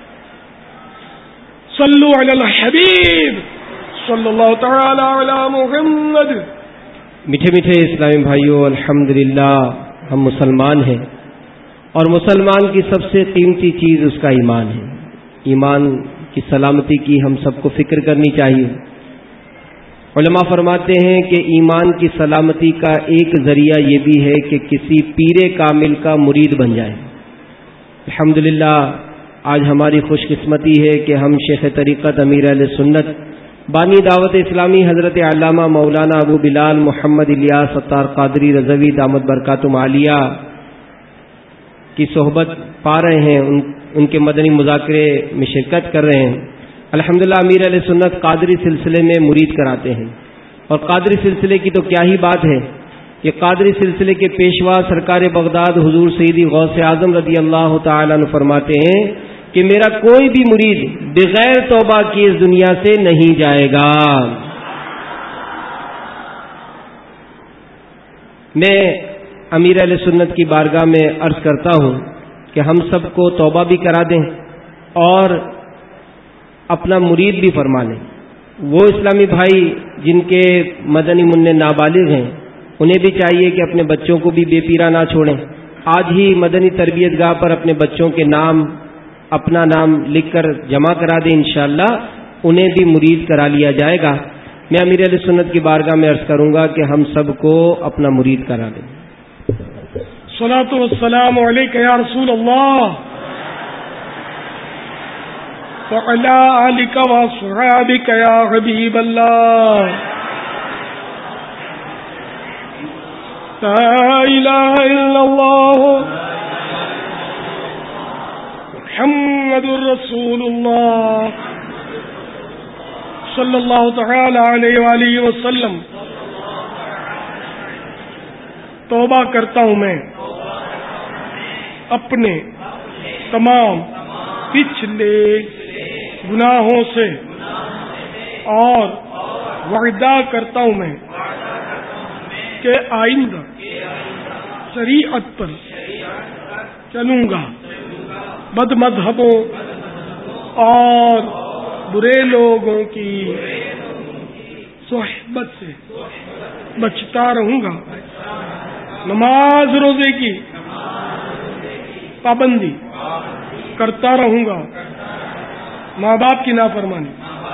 صلو علی الحبیب صلی اللہ تعالی علی محمد.
میٹھے میٹھے اسلامی بھائیوں، الحمدللہ ہم مسلمان ہیں، اور مسلمان کی سب سے قیمتی چیز اس کا ایمان ہے. ایمان کی سلامتی کی ہم سب کو فکر کرنی چاہیے. علماء فرماتے ہیں کہ ایمان کی سلامتی کا ایک ذریعہ یہ بھی ہے کہ کسی پیر کامل کا مرید بن جائے. الحمدللہ آج ہماری خوش قسمتی ہے کہ ہم شیخ طریقت امیر اہل سنت بانی دعوت اسلامی حضرت علامہ مولانا ابو بلال محمد الیاس ستار قادری رضوی دامت برکاتہم عالیہ کی صحبت پا رہے ہیں، ان, ان کے مدنی مذاکرے میں شرکت کر رہے ہیں. الحمدللہ امیر اہل سنت قادری سلسلے میں مرید کراتے ہیں، اور قادری سلسلے کی تو کیا ہی بات ہے کہ قادری سلسلے کے پیشوا سرکار بغداد حضور سیدی غوث اعظم رضی اللہ تعالیٰ عنہ فرماتے ہیں کہ میرا کوئی بھی مرید بغیر توبہ کیے اس دنیا سے نہیں جائے گا. میں امیر اہل سنت کی بارگاہ میں عرض کرتا ہوں کہ ہم سب کو توبہ بھی کرا دیں اور اپنا مرید بھی فرما لیں. وہ اسلامی بھائی جن کے مدنی منع نابالغ ہیں انہیں بھی چاہیے کہ اپنے بچوں کو بھی بے پیرا نہ چھوڑیں. آج ہی مدنی تربیت گاہ پر اپنے بچوں کے نام اپنا نام لکھ کر جمع کرا دیں، انشاءاللہ انہیں بھی مرید کرا لیا جائے گا. میں امیر اہل سنت کی بارگاہ میں عرض کروں گا کہ ہم سب کو اپنا مرید کرا دیں.
صلاۃ والسلام علیک یا رسول اللہ وعلى آلك وأصحابك يا حبيب الله. لا إله إلا الله محمد رسول الله صلی اللہ تعالی علیہ وآلہ وسلم. توبہ کرتا ہوں میں اپنے تمام پچھلے گناہوں سے اور وعدہ کرتا ہوں میں کہ آئندہ شریعت پر چلوں گا، بد مذہبوں اور برے لوگوں کی صحبت سے بچتا رہوں گا، نماز روزے کی پابندی کرتا رہوں گا، ماں باپ کی نافرمانی،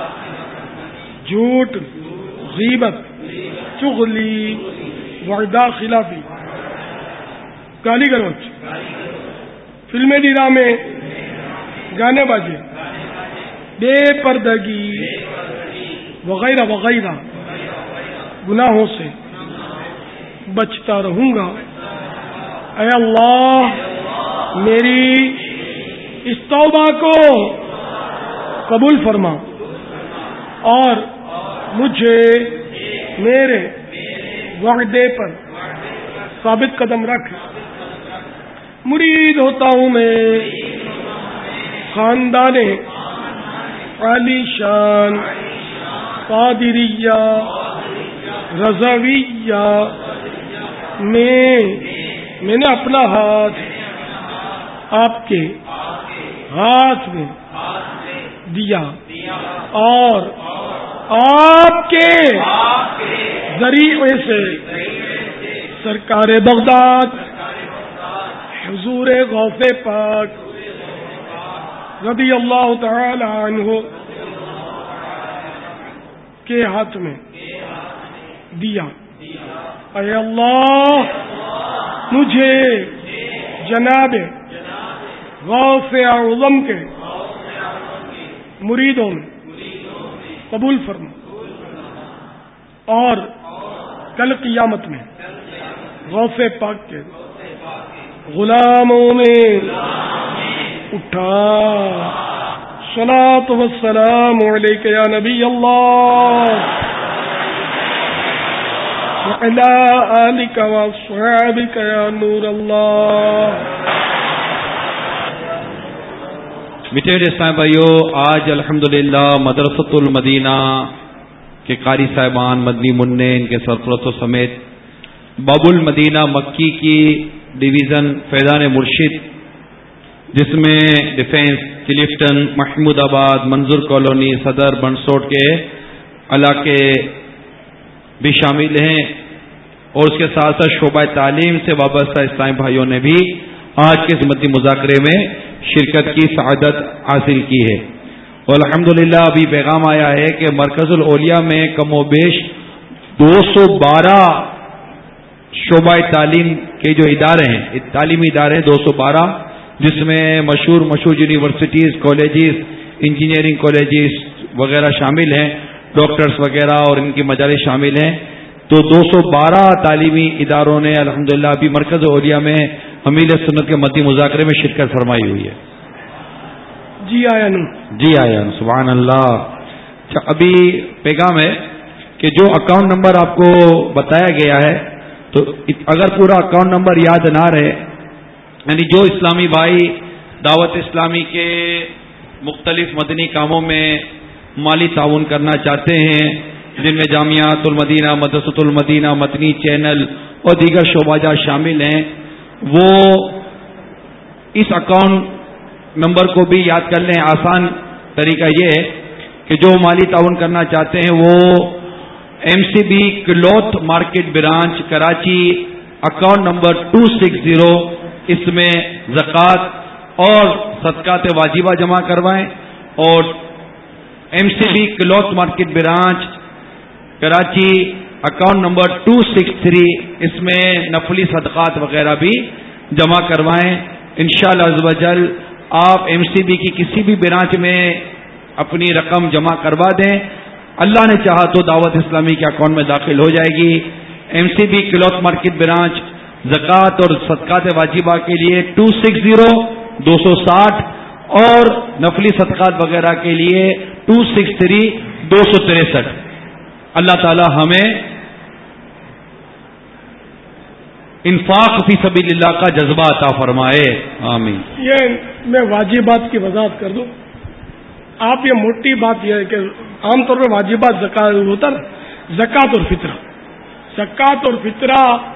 جھوٹ، غیبت، چغلی، وعدہ خلافی، گالی گلوچ، فلمیں ڈرامے، گانے بازے، بے پردگی وغیرہ وغیرہ گناہوں سے بچتا رہوں گا. اے اللہ میری اس توبہ کو قبول فرما اور مجھے میرے وعدے پر ثابت قدم رکھ. مرید ہوتا ہوں میں خاندان عالی شان قادریہ رضویہ میں میں نے اپنا ہاتھ آپ کے ہاتھ میں دیا اور آپ کے ذریعے سے سرکار بغداد حضور غوث پاک رضی اللہ تعالی عنہ کے ہاتھ میں دیا. اے اللہ مجھے جناب غوث اعظم کے مریدوں میں قبول فرما اور کل قیامت میں غوث پاک کے غلاموں میں اٹھا. صلاۃ والسلام علیک یا نبی اللہ وعلی آلک واصحابک یا نور اللہ.
میٹھے میٹھے اسلام بھائیو، آج الحمدللہ مدرسۃ المدینہ کے قاری صاحبان مدنی منع ان کے سرپرستوں سمیت باب المدینہ مکی کی ڈویژن فیضان مرشد، جس میں ڈیفینس، کلفٹن، محمود آباد، منظور کالونی، صدر، بنسوٹ کے علاقے بھی شامل ہیں، اور اس کے ساتھ ساتھ شعبہ تعلیم سے وابستہ اسلامی بھائیوں نے بھی آج کے مدنی مذاکرے میں شرکت کی سعادت حاصل کی ہے. اور الحمدللہ ابھی پیغام آیا ہے کہ مرکز الاولیاء میں کم و بیش دو سو بارہ شعبہ تعلیم کے جو ادارے ہیں، تعلیمی ادارے دو سو بارہ، جس میں مشہور مشہور یونیورسٹیز، کالجز، انجینئرنگ کالجز وغیرہ شامل ہیں، ڈاکٹرز وغیرہ اور ان کی مجالس شامل ہیں. تو دو سو بارہ تعلیمی اداروں نے الحمدللہ ابھی مرکز اولیاء میں حمیل سنت کے مدنی مذاکرے میں شرکت فرمائی ہوئی ہے.
جی آیا نو
جی آیا نو سبحان اللہ. اچھا، ابھی پیغام ہے کہ جو اکاؤنٹ نمبر آپ کو بتایا گیا ہے، تو اگر پورا اکاؤنٹ نمبر یاد نہ رہے، یعنی جو اسلامی بھائی دعوت اسلامی کے مختلف مدنی کاموں میں مالی تعاون کرنا چاہتے ہیں، جن میں جامعۃ المدینہ، مدرسۃ المدینہ، مدنی چینل اور دیگر شعبہ جات شامل ہیں، وہ اس اکاؤنٹ نمبر کو بھی یاد کر لیں. آسان طریقہ یہ ہے کہ جو مالی تعاون کرنا چاہتے ہیں وہ M C B cloth market branch Karachi account number two six zero, اس میں زکوٰۃ اور صدقات واجبہ جمع کروائیں، اور M C B cloth market branch Karachi account number two six three, اس میں نفلی صدقات وغیرہ بھی جمع کروائیں. انشاءاللہ عز و جل آپ ایم سی بی کی کسی بھی برانچ میں اپنی رقم جمع کروا دیں. اللہ نے چاہا تو دعوت اسلامی کے اکاؤنٹ میں داخل ہو جائے گی. M C B cloth market branch زکوٰۃ اور صدقات واجبہ کے لیے ٹو سکس زیرو دو سو ساٹھ اور نفلی صدقات وغیرہ کے لیے ٹو سکس تھری دو سو تریسٹھ. اللہ تعالی ہمیں انفاق فی سبیل اللہ کا جذبہ عطا فرمائے. آمین.
یہ میں واجبات کی وضاحت کر دوں. آپ یہ موٹی بات یہ ہے کہ عام طور پہ واجبات زکات ہوتا نا، زکات اور فطرہ. زکات اور فطرہ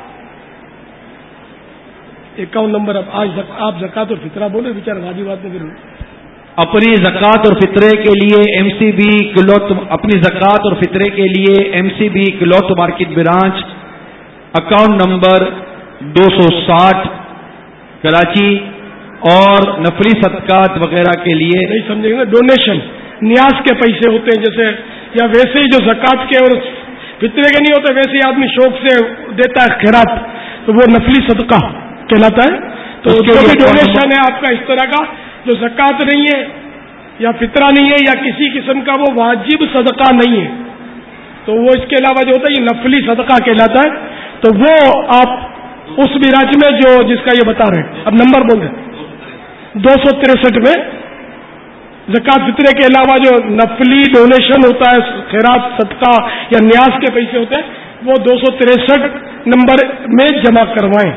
اکاؤنٹ نمبر اب آج آپ زکات اور فطرہ بولے بیچارے واجبات میں پھر
اپنی زکات اور فطرے کے لیے ایم سی بی کلوتھ اپنی زکات اور فطرے کے لیے M C B cloth market branch account number دو سو ساٹھ کراچی اور نفلی صدقات وغیرہ کے لیے
نہیں سمجھیں گے ڈونیشن نیاز کے پیسے ہوتے ہیں جیسے، یا ویسے ہی جو زکات کے اور فطرے کے نہیں ہوتے ویسے ہی آدمی شوق سے دیتا ہے خیرات تو وہ نفلی صدقہ کہلاتا ہے. تو جو بھی ڈونیشن ہے آپ کا اس طرح کا جو زکات نہیں ہے یا فطرہ نہیں ہے یا کسی قسم کا وہ واجب صدقہ نہیں ہے تو وہ اس کے علاوہ جو ہوتا ہے یہ نفلی صدقہ کہلاتا ہے. تو وہ آپ اس براج میں جو جس کا یہ بتا رہے ہیں اب نمبر بول رہے دو سو تریسٹھ میں زکات فطرے کے علاوہ جو نفلی ڈونیشن ہوتا ہے خیرات صدقہ یا نیاز کے پیسے ہوتے ہیں وہ دو سو تریسٹھ نمبر میں جمع کروائیں.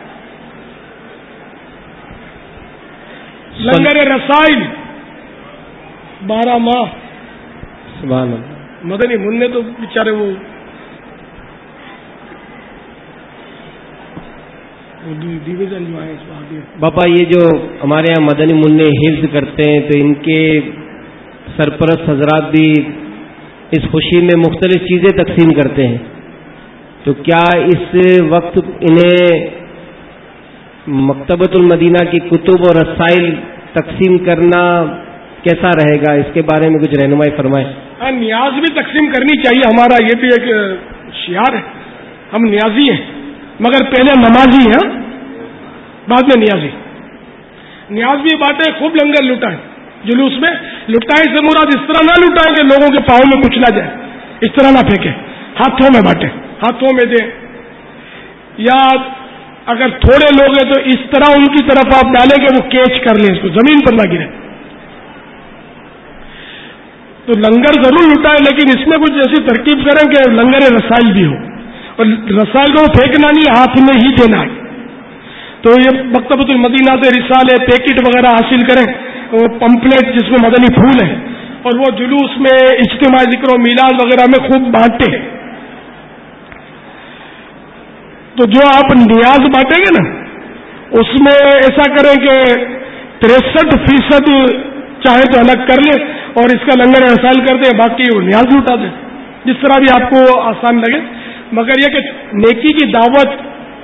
لنگر رسائل بارہ ماہ
سبحان اللہ.
مدنی منع تو بیچارے وہ ڈویژن جو ہے
باپا یہ جو ہمارے یہاں مدنی منع حفظ کرتے ہیں تو ان کے سرپرست حضرات بھی اس خوشی میں مختلف چیزیں تقسیم کرتے ہیں تو کیا اس وقت انہیں مکتبۃ المدینہ کی کتب اور رسائل تقسیم کرنا کیسا رہے گا؟ اس کے بارے میں کچھ رہنمائی فرمائیں.
نیاز بھی تقسیم کرنی چاہیے. ہمارا یہ بھی ایک شعار ہے ہم نیازی ہیں مگر پہلے نمازی ہیں بعد میں نیازی. نیاز بھی باتیں خوب لنگر لٹائیں جلوس میں. لٹائیں سے مراد اس طرح نہ لٹائیں کہ لوگوں کے پاؤں میں کچھ نہ جائے، اس طرح نہ پھینکیں. ہاتھوں میں بانٹیں، ہاتھوں میں دیں. یا اگر تھوڑے لوگ ہیں تو اس طرح ان کی طرف آپ ڈالیں کہ وہ کیچ کر لیں، اس کو زمین پر نہ گرے. تو لنگر ضرور لٹائیں لیکن اس میں کچھ ایسی ترکیب کریں کہ لنگر رسائل بھی ہو اور رسائل کو پھینکنا نہیں، ہاتھ میں ہی دینا ہے. تو یہ مکتبۃ المدینہ سے رسالے پیکٹ وغیرہ حاصل کریں، وہ پمپلیٹ جس میں مدنی پھول ہیں اور وہ جلوس میں اجتماع ذکر و میلاد وغیرہ میں خوب بانٹیں. تو جو آپ نیاز بانٹیں گے نا اس میں ایسا کریں کہ تریسٹھ فیصد چاہے تو الگ کر لیں اور اس کا لنگر رسائل کر دیں، باقی وہ نیاز لوٹا دیں، جس طرح بھی آپ کو آسان لگے. مگر یہ کہ نیکی کی دعوت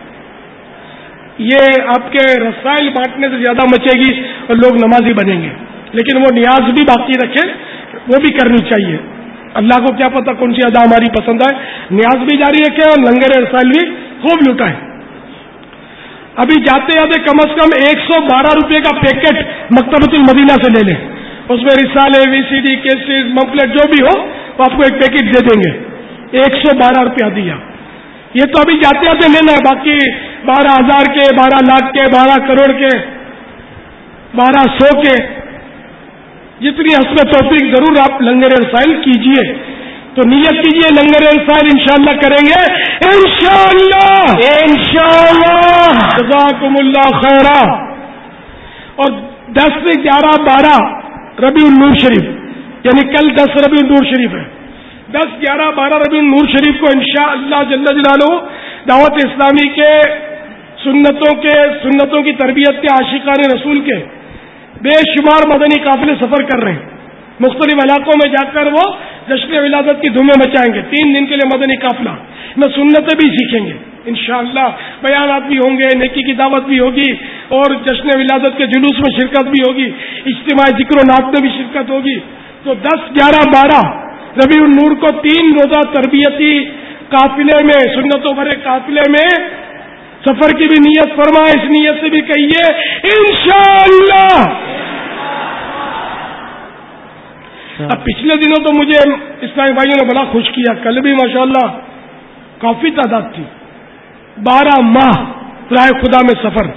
یہ آپ کے رسائل بانٹنے سے زیادہ مچے گی اور لوگ نمازی بنیں گے. لیکن وہ نیاز بھی باقی رکھیں، وہ بھی کرنی چاہیے. اللہ کو کیا پتہ کون سی ادا ہماری پسند آئے. نیاز بھی جاری رکھیں اور لنگر رسائل بھی خوب لٹائیں. ابھی جاتے جاتے کم از کم ایک سو بارہ روپے کا پیکٹ مکتبۃ المدینہ سے لے لیں. اس میں رسالے، وی سی ڈی، کیسز، ممپلیٹ جو بھی ہو وہ آپ کو ایک پیکٹ دے دیں گے. ایک سو بارہ روپیہ دیا. یہ تو ابھی جاتے جاتے لینا ہے. باقی بارہ ہزار کے، بارہ لاکھ کے، بارہ کروڑ کے، بارہ سو کے، جتنی حسب توفیق ضرور آپ لنگر رسائل کیجئے. تو نیت کیجئے لنگر رسائل انشاءاللہ کریں گے انشاءاللہ انشاءاللہ. جزاکم اللہ خیرا. اور دس سے گیارہ بارہ ربیع النور شریف یعنی کل دس ربیع النور شریف ہے. دس گیارہ بارہ ربیع النور شریف کو انشاءاللہ جل جلالہ دعوت اسلامی کے سنتوں کے سنتوں کی تربیت کے عاشقان رسول کے بے شمار مدنی قافلے سفر کر رہے ہیں. مختلف علاقوں میں جا کر وہ جشن ولادت کی دھومیں مچائیں گے. تین دن کے لیے مدنی قافلہ میں سنتیں بھی سیکھیں گے انشاءاللہ. بیانات بھی ہوں گے، نیکی کی دعوت بھی ہوگی اور جشن ولادت کے جلوس میں شرکت بھی ہوگی، اجتماع ذکر و نعت میں بھی شرکت ہوگی. تو دس گیارہ بارہ ربیع النور کو تین روزہ تربیتی قافلے میں، سنتوں بھرے قافلے میں سفر کی بھی نیت فرمائے. اس نیت سے بھی کہیے انشاءاللہ. اب پچھلے دنوں تو مجھے اسلامی بھائیوں نے بڑا خوش کیا، کل بھی ماشاءاللہ کافی تعداد تھی. بارہ ماہ راہ خدا میں سفر.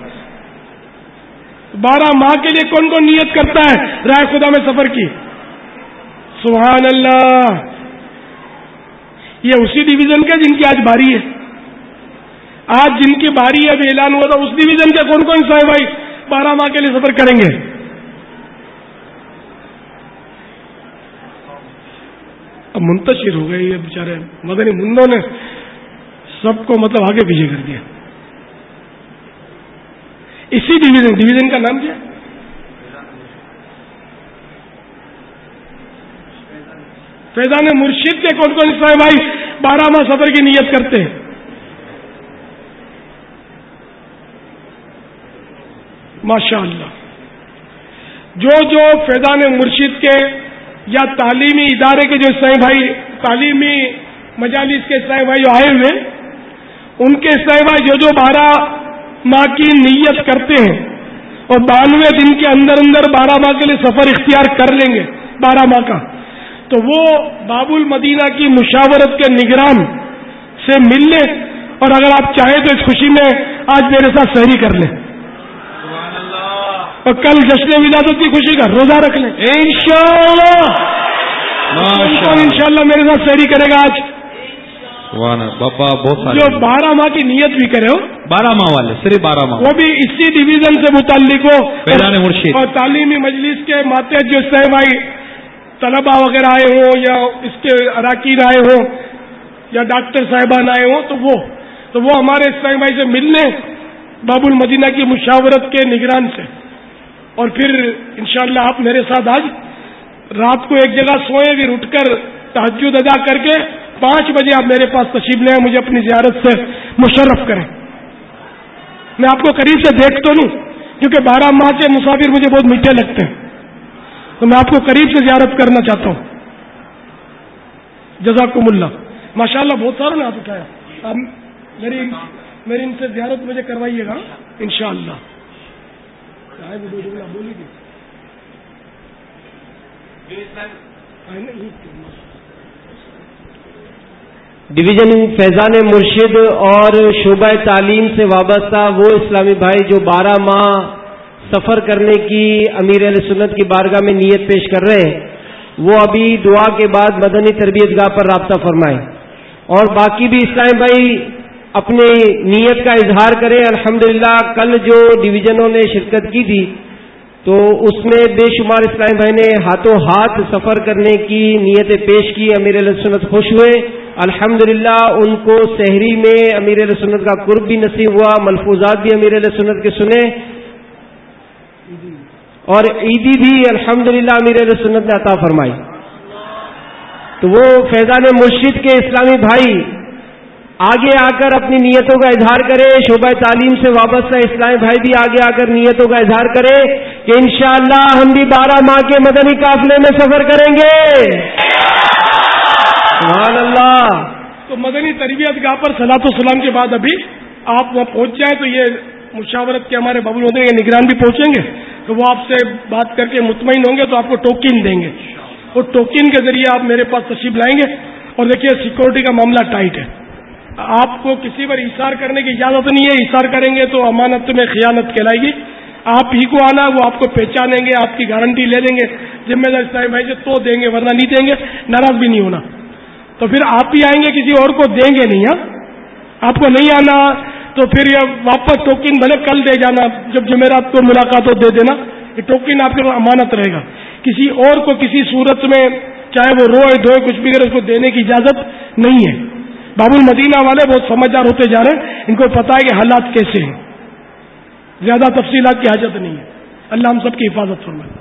بارہ ماہ کے لیے کون کون نیت کرتا ہے راہ خدا میں سفر کی؟ سبحان اللہ. یہ اسی ڈویژن کے جن کی آج باری ہے. آج جن کی باری ہے ابھی اعلان ہوا تھا، اس ڈویژن کے کون کون صاحب بھائی بارہ ماہ کے لیے سفر کریں گے؟ اب منتشر ہو گئے یہ بیچارے مدنی منوں نے سب کو مطلب آگے پیچھے کر دیا. اسی ڈویژن ڈویژن کا نام کیا؟ فیضان مرشد کے کون کون صاحب بھائی بارہ ماہ سفر کی نیت کرتے ہیں؟ ماشاء اللہ. جو جو فیضان مرشد کے یا تعلیمی ادارے کے جو عیسائی بھائی تعلیمی مجالس کے عیسائی بھائی جو آئے ہوئے ان کے عیسائی بھائی جو جو بارہ ماہ کی نیت کرتے ہیں اور بانوے دن کے اندر اندر بارہ ماہ کے لیے سفر اختیار کر لیں گے بارہ ماہ کا، تو وہ باب المدینہ کی مشاورت کے نگران سے مل لیں، اور اگر آپ چاہیں تو اس خوشی میں آج میرے ساتھ سحری کر لیں اور کل جشن ولادت کی خوشی کا روزہ رکھ لیں انشاءاللہ. انشاءاللہ میرے ساتھ سحری کرے گا آج
باپا بہت
جو بارہ ماہ کی نیت بھی کرے ہو،
بارہ ماہ والے صرف بارہ ماہ
وہ بھی اسی ڈویژن سے متعلق ہو
فیضان مرشد
اور تعلیمی مجلس کے ماتحت جو صاحب بھائی طلبا وغیرہ آئے ہوں یا اس کے اراکین آئے ہوں یا ڈاکٹر صاحبان آئے ہوں تو وہ تو وہ ہمارے اسلامی بھائی سے ملنے باب المدینہ کی مشاورت کے نگران سے، اور پھر انشاءاللہ آپ میرے ساتھ آج رات کو ایک جگہ سوئے بھی اٹھ کر تہجد ادا کر کے پانچ بجے آپ میرے پاس تشریف لیں، مجھے اپنی زیارت سے مشرف کریں. میں آپ کو قریب سے دیکھ تو لوں کیونکہ بارہ ماہ کے مسافر مجھے بہت میٹھے لگتے ہیں، تو میں آپ کو قریب سے زیارت کرنا چاہتا ہوں. جزاکم اللہ. ماشاءاللہ بہت ساروں نے ہاتھ اٹھایا. اب میری میری ان سے زیارت مجھے کروائیے گا انشاءاللہ. بولی گی
ڈویژن فیضان مرشد اور شعبہ تعلیم سے وابستہ وہ اسلامی بھائی جو بارہ ماہ سفر کرنے کی امیر اہل سنت کی بارگاہ میں نیت پیش کر رہے ہیں، وہ ابھی دعا کے بعد مدنی تربیت گاہ پر رابطہ فرمائیں، اور باقی بھی اسلامی بھائی اپنی نیت کا اظہار کریں. الحمدللہ کل جو ڈویژنوں نے شرکت کی تھی تو اس میں بے شمار اسلامی بھائی نے ہاتھوں ہاتھ سفر کرنے کی نیتیں پیش کی. امیر اہل سنت خوش ہوئے. الحمدللہ ان کو سحری میں امیر اہل سنت کا قرب بھی نصیب ہوا، ملفوظات بھی امیر اہل سنت کے سنے، اور عیدی بھی الحمدللہ امیر اہل سنت نے عطا فرمائی. تو وہ فیضان مرشد کے اسلامی بھائی آگے آ کر اپنی نیتوں کا اظہار کرے. شعبہ تعلیم سے وابستہ اسلامی بھائی بھی آگے آ کر نیتوں کا اظہار کرے کہ انشاءاللہ ہم بھی بارہ ماہ کے مدنی قافلے میں سفر کریں گے. سبحان اللہ.
تو مدنی تربیت گاہ پر صلاۃ و سلام کے بعد ابھی آپ وہاں پہنچ جائیں تو یہ مشاورت کے ہمارے باب المدینہ کے نگران بھی پہنچیں گے، تو وہ آپ سے بات کر کے مطمئن ہوں گے تو آپ کو ٹوکن دیں گے. وہ ٹوکن کے ذریعے آپ میرے پاس تشریف لائیں گے. اور دیکھیے سیکورٹی کا معاملہ ٹائٹ ہے، آپ کو کسی پر ایثار کرنے کی اجازت نہیں ہے. ایثار کریں گے تو امانت میں خیانت کہلائے گی. آپ ہی کو آنا، وہ آپ کو پہچانیں گے، آپ کی گارنٹی لے دیں گے ذمہ دار اسلامی بھائی سے، تو دیں گے، ورنہ نہیں دیں گے. ناراض بھی نہیں ہونا. تو پھر آپ ہی آئیں گے، کسی اور کو دیں گے نہیں. ہاں آپ کو نہیں آنا تو پھر یہ واپس ٹوکن بھلے کل دے جانا، جب جمعرات کو ملاقات ہو دے دینا. یہ ٹوکن آپ کے پاس امانت رہے گا. کسی اور کو کسی صورت میں چاہے وہ روئے دھوئے کچھ بھی کرے اس کو دینے کی اجازت نہیں ہے. باب المدینہ والے بہت سمجھدار ہوتے جا رہے ہیں، ان کو پتا ہے کہ حالات کیسے ہیں. زیادہ تفصیلات کی حاجت نہیں ہے. اللہ ہم سب کی حفاظت فرمائے.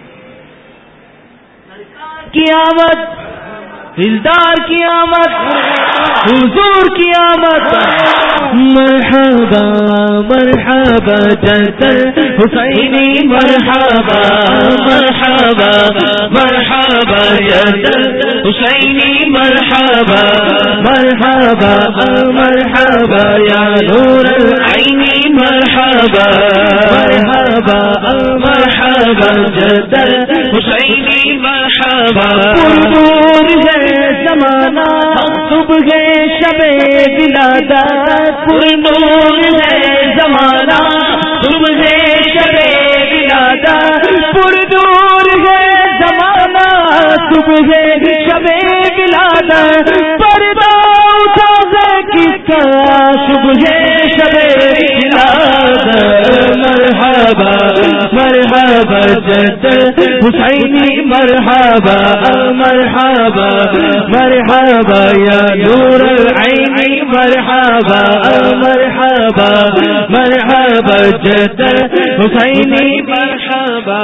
کی آمد دلدار کی آمد حضور کی آمد مرحبا مرحبا جد حسینی مرحبا مرحبا مرحبا جد حسینی مرحبا مرحبا مرحبا یا نور العینی مرحبا مرحبا مرحبا جد حسینی مرحبا مرحبا پردور ہے زمانہ صبح شب ولادت پردور ہے زمانہ صبح شب ولادت پردور ہے زمانہ صبح شب ولادت پردہ اٹھا ہے کس کا صبح شب ولادت مرحبا مرحبا جد حسینی مرحبا مرحبا مرحبا یا نور العین مرحبا مرحبا مرحبا جد حسینی مرحبا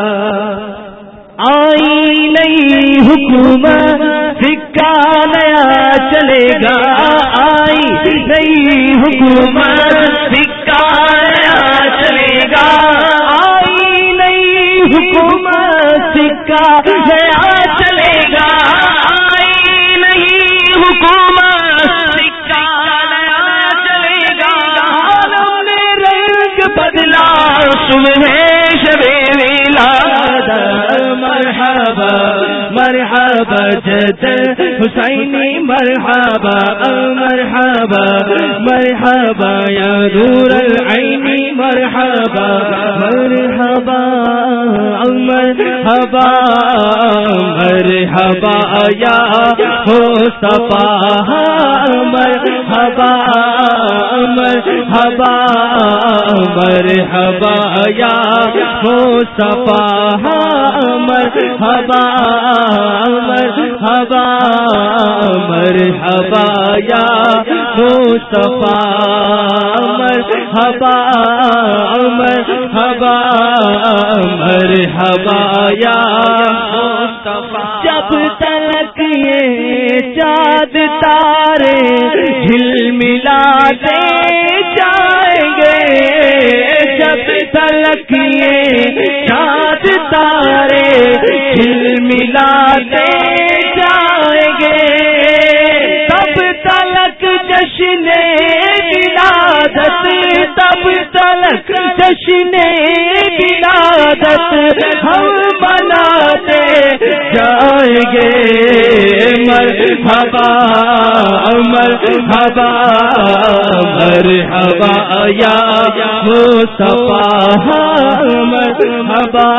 آئی نئی حکومت سکہ نیا چلے گا آئی نئی حکومت سکہ نیا چلے گا آئی نئی حکومت سکہ نیا چلے گا آئی نئی حکومت سکہ نیا چلے گا عالم نے رنگ بدلا صبح شب ولادت مرحبا مرحبا جد حسینی مرحبا مرحبا مرحبا یا نور العین مرحبا مرحبا مرحبا مرحبا یا مصطفیٰ مرحبا مرحبا مرحبا یا مصطفیٰ مرحبا مرحبا مرحبا یا مصطفیٰ مرحبا مرحبا مرحبا یا مصطفیٰ جب تلک یہ چاند تارے جھل ملاتے جائیں گے جب تلک یہ چاند تارے جھل ملاتے جائیں گے تب تلک جشن ولادت تب تلک جشن ولادت ہم مناتے جائیں گے مرحبا مرحبا مرحبا یا مصطفیٰ مرحبا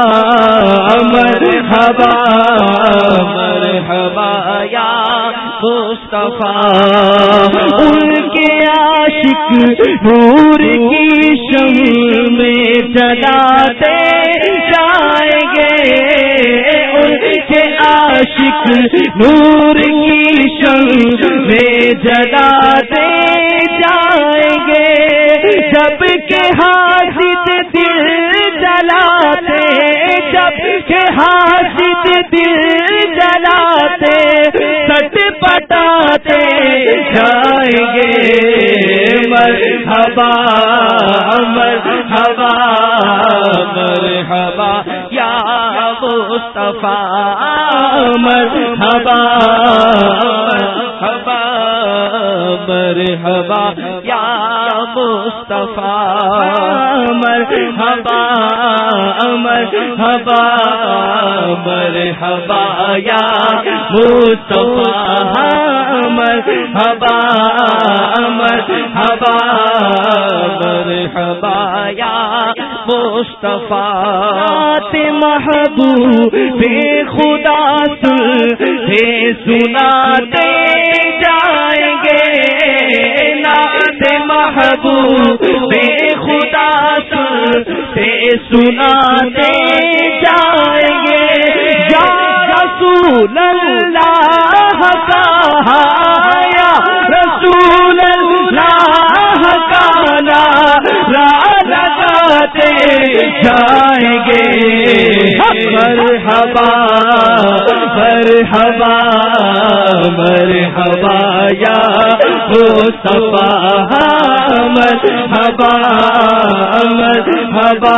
مرحبا مرحبا یا مصطفیٰ ان کے عاشق نور کی شمع میں جلاتے جائیں گے ان کے عاشق نور کی شمع میں جلاتے جائیں گے جب کہ حاسد دل جلاتے جب کہ حاسد دل جلاتے سٹ پٹاتے جائیں گے مرحبا مرحبا مرحبا یا مصطفیٰ مرحبا مرحبا مرحبا یا مصطفیٰ مرحبا مرحبا مرحبا یا مصطفیٰ مرحبا مرحبا مرحبا یا مصطفیٰ محبوب بے خدا سے سناتے جائیں گے نعت محبوب بے خدا سے سناتے جائیں گے یا رسول اللہ کا یا رسول اللہ کا نعرہ لگاتے جائیں گے مرحبا مرحبا مرحبا یا مصطفیٰ مرحبا مرحبا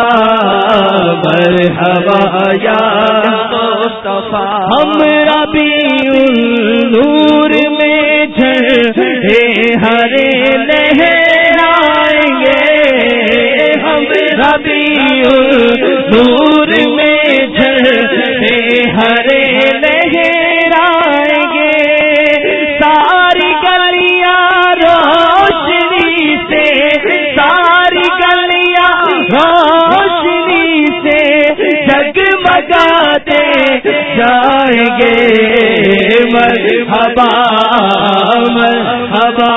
مرحبا یا مصطفیٰ ہم ربیع النور میں جھنڈے ہرے لہرائیں گے ہم ربیع النور میں جھنڈے ہرے لہرائیں جائیں گے مرحبا مرحبا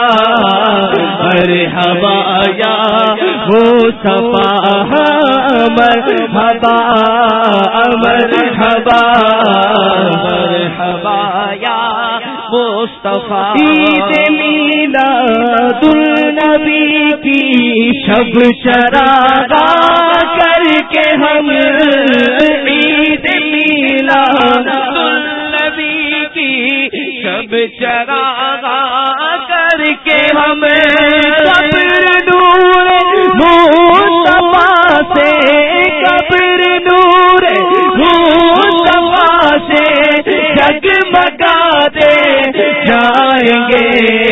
مرحبا یا مصطفیٰ مرحبا مرحبا مرحبا یا مصطفیٰ عید میلاد النبی کی شب چراغاں کر کے ہم عید میلاد النبی کی شب چراغاں کر کے ہم قبر نور مصطفیٰ سے قبر نور مصطفیٰ سے جگمگاتے جائیں گے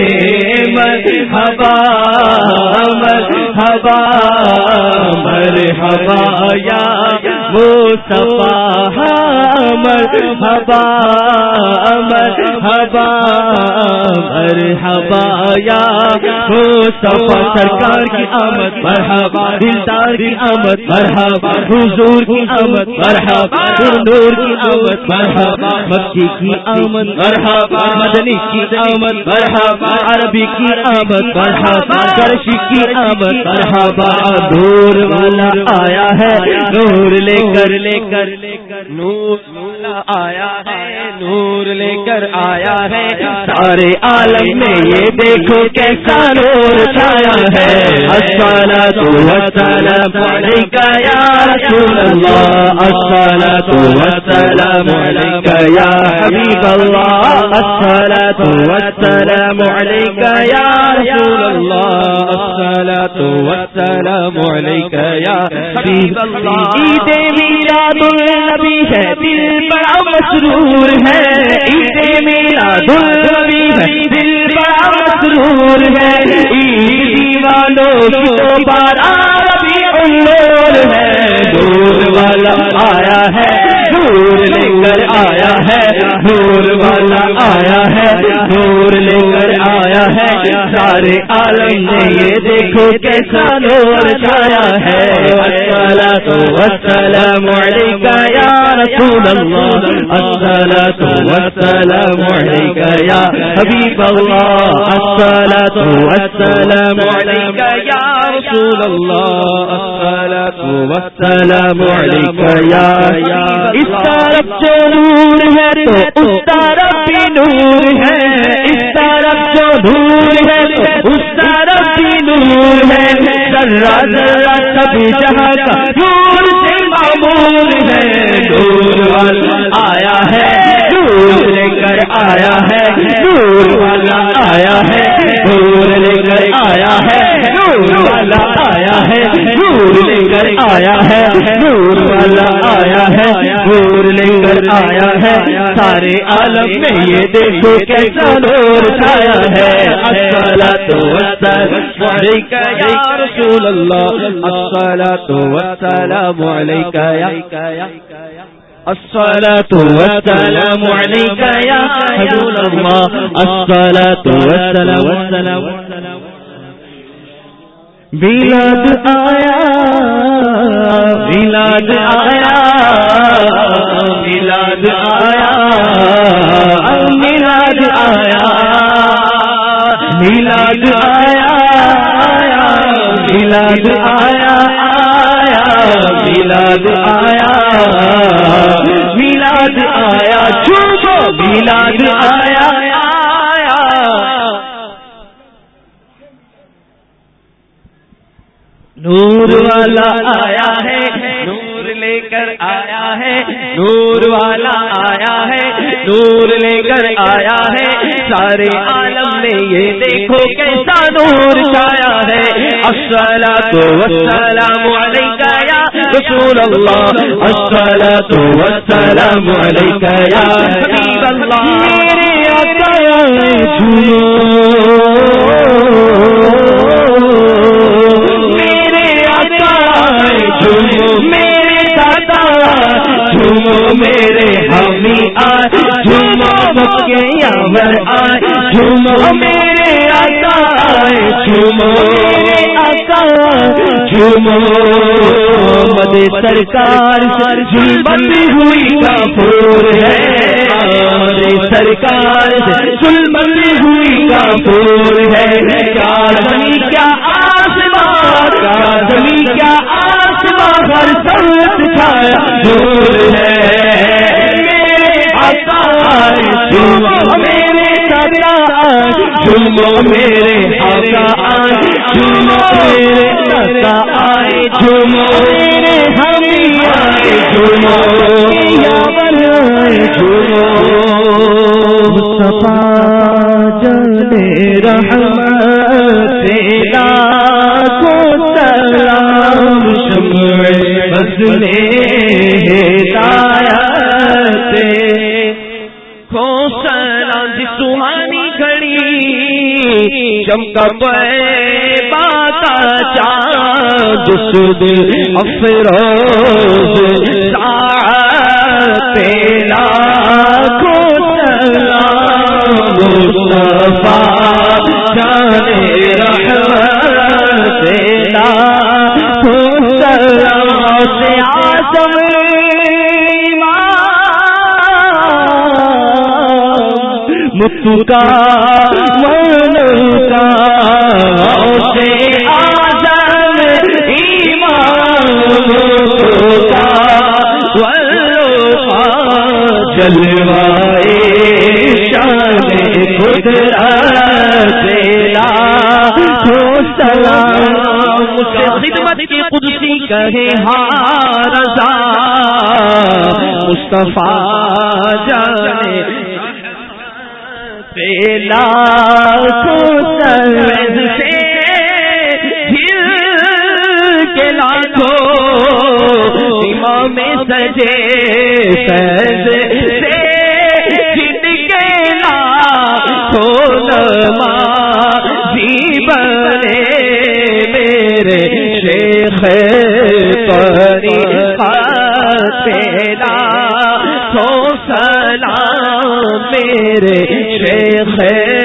مرحبا مرحبا مرحبا یا مصطفیٰ مرحبا مرحبا مرحبا یا مصطفیٰ سرکار کی آمد مرحبا دلدار کی آمد مرحبا حضور کی آمد مرحبا نور کی آمد مرحبا مکی کی آمد مرحبا مدنی کی آمد مرحبا عربی کی آمد مرحبا کرشی کی آمد مرحبا نور والا آیا ہے نور لے کر لے کر نور والا آیا ہے نور لے کر آیا ہے سارے عالم میں یہ دیکھو کیسا نور چھایا ہے الصلاۃ والسلام علیکہ یا رسول اللہ الصلاۃ والسلام علیکہ یا حبیب اللہ الصلاۃ والسلام علیکہ یا رسول اللہ الصلاۃ والسلام علیکہ یا حبیب اللہ عید میلاد النبی ہے دل بڑا مسرور ہے عید میلاد النبی ہے دل بڑا مسرور ہے عید دیوانوں کی تو بارہ ربیع النور ہے نور والا آیا ہے نور لے کر آیا ہے نور والا آیا ہے نور لے کر آیا ہے سارے عالم نے یہ دیکھو کیسا نور چھایا ہے الصلاۃ والسلام علیکہ یا رسول اللہ الصلاۃ والسلام علیکہ یا حبیب اللہ الصلاۃ والسلام علیکہ یا رسول اللہ الصلاۃ والسلام علیکہ یا اس طرف جو نور ہے تو اس طرف بھی نور ہے اس طرف جو نور ہے تو اس طرف بھی نور ہے ذرہ ذرہ سب جہاں کا نور سے معمور ہے نور والا آیا ہے نور لے کر آیا ہے نور والا آیا ہے نور لے کر آیا ہے نور والا آیا ہے نور لے کر آیا ہے نور والا آیا ہے نور لے کر آیا ہے سارے عالم میں یہ دیکھو کیسا نور چھایا ہے الصلاۃ والسلام علیکہ یا رسول اللہ الصلاۃ والسلام علیکہ یا الصلاۃ والسلام علیکہ یا حبیب اللہ الصلاۃ والسلام میلاد آیا میلاد آیا میلاد آیا میلاد آیا میلاد آیا میلاد آیا میلاد آیا میلاد آیا چھوٹو میلاد آیا نور والا آیا ہے نور لے کر آیا ہے نور والا آیا ہے نور لے کر آیا ہے سارے عالم میں یہ دیکھو کیسا نور چھایا ہے الصلاۃ والسلام علیکہ یا رسول اللہ الصلاۃ والسلام علیکہ یا حبیب اللہ میرے آقا جھومو میرے دادا جھومو میرے حامی آئے جھومو مکے یاور آئے جھومو میرے آقا آئے جھومو میرے آقا جھومو مد سرکار ظلمت ہوئی کافور ہے مد سرکار ظلمت ہوئی کافور ہے کیا زمین کیا آسمان کیا زمین کیا آسمان ہر سمت چھایا دور ہے میرے آقا آئے جھومو میرے آقا آئے جھومو میرے آقا آئے جھومو میرے آقا آئے جھومو میرے ہمی آئے جھومو یا بنائے جھومو مصطفیٰ جانے رحمت تیرا کو سلام شمع بزلے ہدایت کو سلام جی سہانی گھڑی چمکا طیبہ کا چاند سد افروز ساعت تیرا کو سلام مصطفیٰ جانے رحمت تیرا کو سلام سے آسم متو کا من کا سے آزم ایمان متو کا ولوفا جلوائے شان قدرت تیرا تو سلام سے خدمت کی قدسی کہے ہاں رضا مصطفیٰ جانے تیلا کو سرد سے دل کے لاکھوں امام سجے فیض سے جن کے لاکھوں نمازی بنے میرے شیخ طریقت تیرا تو سلام میرے شیخ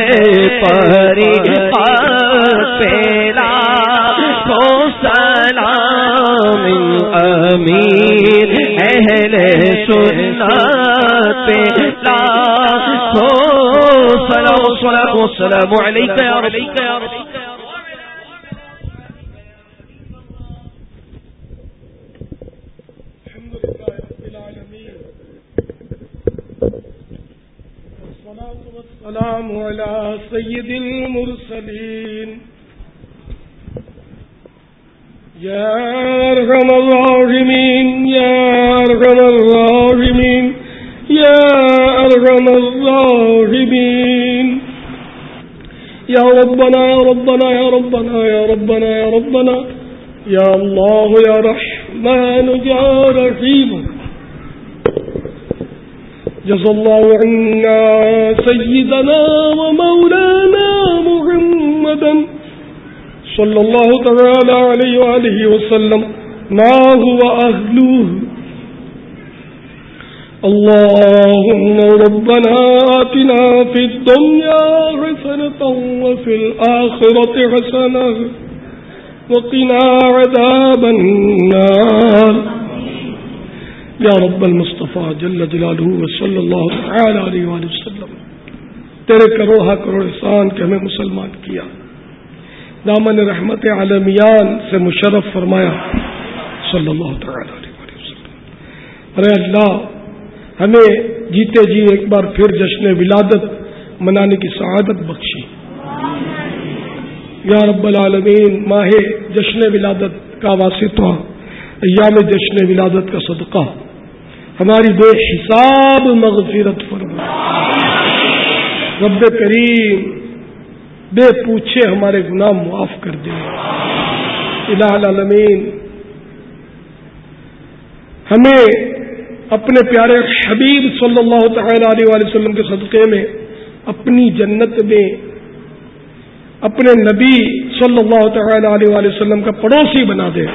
طریقت تیرا تو سلام امیر اہل سنت تیرا تو سلام السلام علیکم یا رب
السلام على سيد المرسلين يا أرحم الراحمين يا أرحم الراحمين يا أرحم الراحمين يا ربنا يا ربنا يا ربنا يا ربنا يا ربنا يا الله يا رحمن يا رحيم جزا الله عنا سيدنا ومولانا محمدا صلى الله تعالى عليه وآله وسلم ما هو أهله اللهم ربنا آتنا في الدنيا حسنة وفي الآخرة حسنة وقنا عذاب النار یا رب المصطفیٰ جل جلالہ صلی اللہ تعالی علیہ وآلہ وسلم تیرے کروڑا کروڑ احسان کہ ہمیں مسلمان کیا دامن رحمت عالمیان سے مشرف فرمایا صلی اللہ تعالی علیہ وآلہ وسلم ارے اللہ ہمیں جیتے جی ایک بار پھر جشن ولادت منانے کی سعادت بخشی یا رب العالمین ماہ جشن ولادت کا واسطہ ایام جشن ولادت کا صدقہ ہماری بے حساب مغفرت فرما رب کریم بے پوچھے ہمارے گناہ معاف کر دے الہ العالمین ہمیں اپنے پیارے حبیب صلی اللہ تعالی علیہ وآلہ وسلم کے صدقے میں اپنی جنت میں اپنے نبی صلی اللہ تعالی علیہ وآلہ وسلم کا پڑوسی بنا دے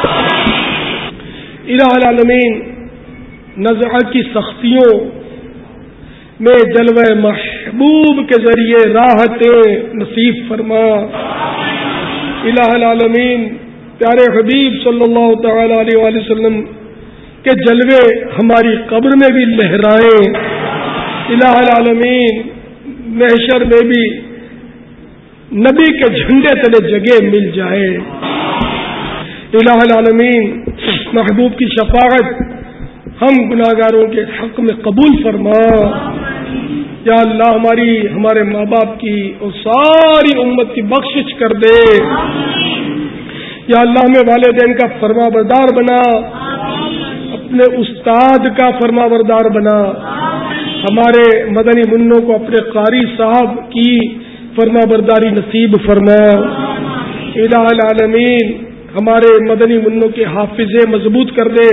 الہ العالمین نزع کی سختیوں میں جلوہ محبوب کے ذریعے راحتیں نصیب فرما. الہ العالمین پیارے حبیب صلی اللہ تعالی علیہ وآلہ وسلم کے جلوے ہماری قبر میں بھی لہرائیں. الہ العالمین محشر میں بھی نبی کے جھنڈے تلے جگہ مل جائے. الہ العالمین محبوب کی شفاعت ہم گناہگاروں کے حق میں قبول فرما. یا اللہ ہماری ہمارے ماں باپ کی اور ساری امت کی بخشش کر دے. یا اللہ ہمیں والدین کا فرما بردار بنا, اپنے استاد کا فرما بردار بنا. ہمارے مدنی منوں کو اپنے قاری صاحب کی فرما برداری نصیب فرما. الہ العالمین ہمارے مدنی منوں کے حافظ مضبوط کر دے.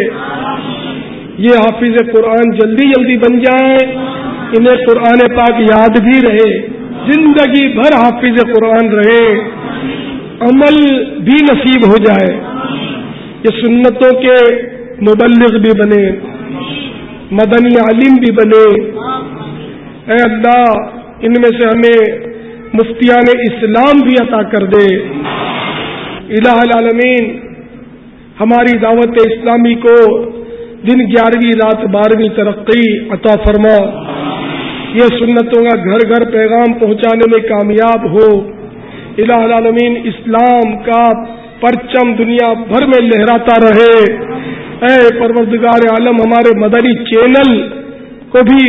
یہ حافظ قرآن جلدی جلدی بن جائیں, انہیں قرآن پاک یاد بھی رہے, زندگی بھر حافظ قرآن رہے, عمل بھی نصیب ہو جائے. یہ سنتوں کے مبلغ بھی بنے, مدنی عالم بھی بنے. اے اللہ ان میں سے ہمیں مفتیان اسلام بھی عطا کر دے. الہ العالمین ہماری دعوت اسلامی کو دن گیارہویں رات بارہویں ترقی عطا فرما. یہ سنتوں کا گھر گھر پیغام پہنچانے میں کامیاب ہو. الہ العالمین اسلام کا پرچم دنیا بھر میں لہراتا رہے. اے پروردگار عالم ہمارے مدنی چینل کو بھی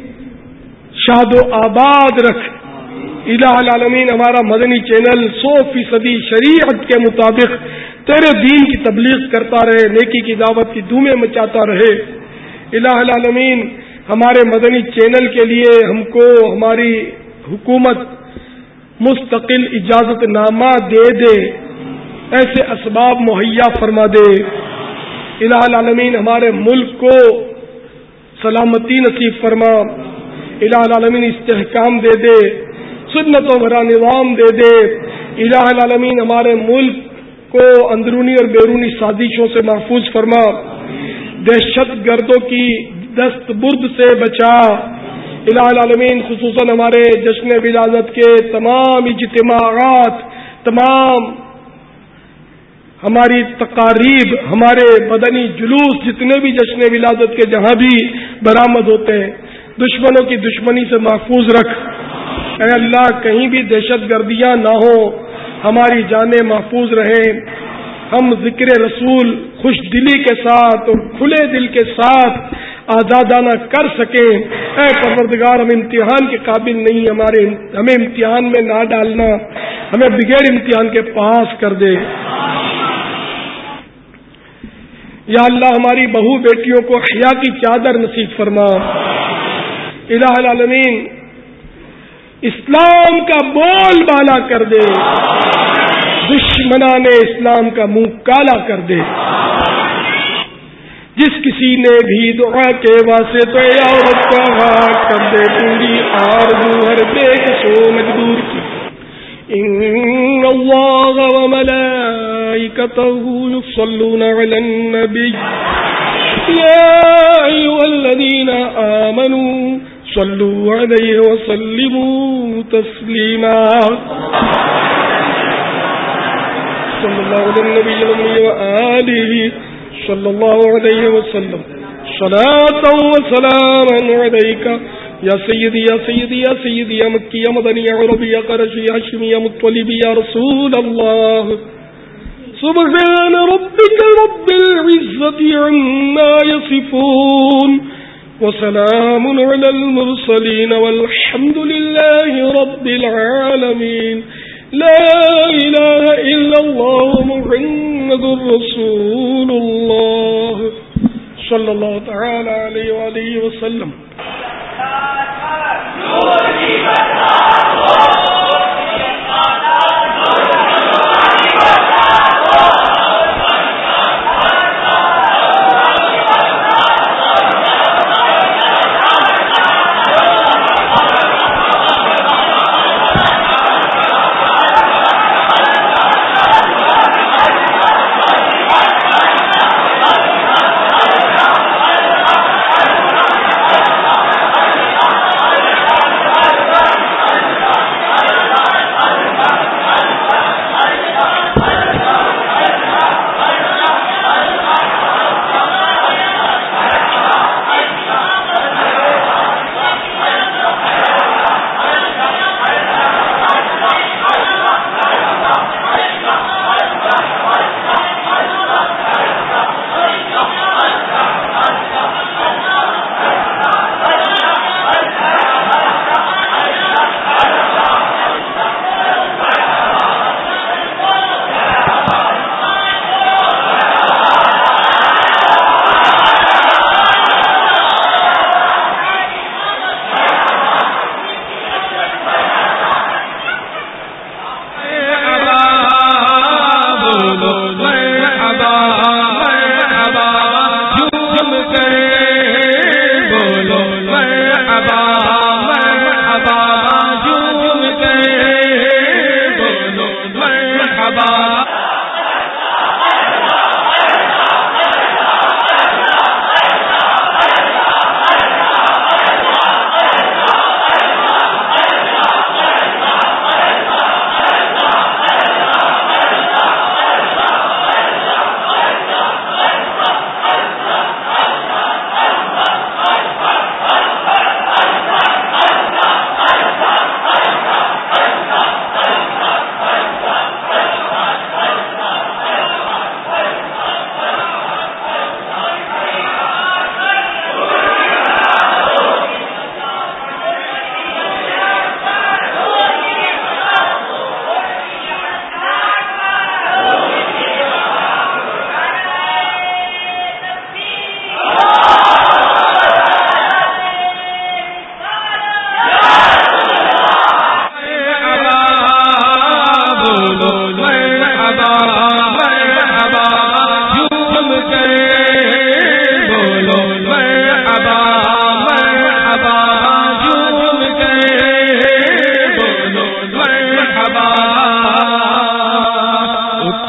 شاد و آباد رکھ. الہ العالمین ہمارا مدنی چینل سو فیصدی شریعت کے مطابق تیرے دین کی تبلیغ کرتا رہے, نیکی کی دعوت کی دھومیں مچاتا رہے. الہ العالمین ہمارے مدنی چینل کے لیے ہم کو ہماری حکومت مستقل اجازت نامہ دے دے, ایسے اسباب مہیا فرما دے. الہ العالمین ہمارے ملک کو سلامتی نصیب فرما. الہ العالمین استحکام دے دے, سنتوں بھرا نظام دے دے. الہ العالمین ہمارے ملک کو اندرونی اور بیرونی سازشوں سے محفوظ فرما. دہشت گردوں کی دست برد سے بچا. الہ العالمین خصوصاً ہمارے جشن ولادت کے تمام اجتماعات, تمام ہماری تقاریب, ہمارے مدنی جلوس, جتنے بھی جشن ولادت کے جہاں بھی برآمد ہوتے ہیں, دشمنوں کی دشمنی سے محفوظ رکھ. اے اللہ کہیں بھی دہشت گردیاں نہ ہو, ہماری جانیں محفوظ رہیں, ہم ذکر رسول خوش دلی کے ساتھ اور کھلے دل کے ساتھ آزادانہ کر سکیں. اے پروردگار ہم امتحان کے قابل نہیں, ہمارے ہمیں امتحان میں نہ ڈالنا, ہمیں بغیر امتحان کے پاس کر دے. یا اللہ ہماری بہو بیٹیوں کو حیا کی چادر نصیب فرما. الہ العالمین اسلام کا بول بالا کر دے, دشمنان اسلام کا منہ کالا کر دے. جس کسی نے بھی دعا کے واسطے یا رب کا کر دے, پوری آرزو ہر بیٹ سو مجبور کی. ان اللہ وملائکتہ یصلون علی النبی یا ایھا الذین آمنوا صلوا علیہ وسلموا تسلیما. صلی اللہ علی النبی الأمی وآلہ صلی اللہ علیہ وسلم. صلاۃ و سلاما علیک یا سیدی یا سیدی یا سیدی یا مکی یا مدنی یا عربی یا قرشی یا ہاشمی یا مطلبی یا رسول اللہ. سبحان ربک رب العزة عما یصفون وسلام علی المرسلین والحمد للہ رب العالمین. لا الہ الا اللہ محمد رسول اللہ صلی اللہ تعالی علیہ وآلہ وسلم.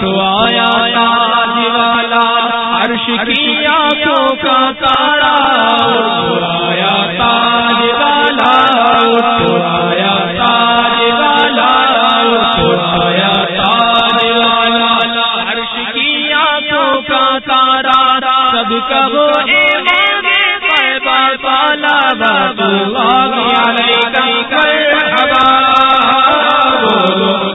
اٹھ آیا تاج والا عرش کی آنکھوں کا تارا اٹھ آیا تاج والا اٹھ آیا تاج والا اٹھ آیا تاج والا عرش کی آنکھوں کا تارا سب کا وہ امام طیبہ والا باب اللہ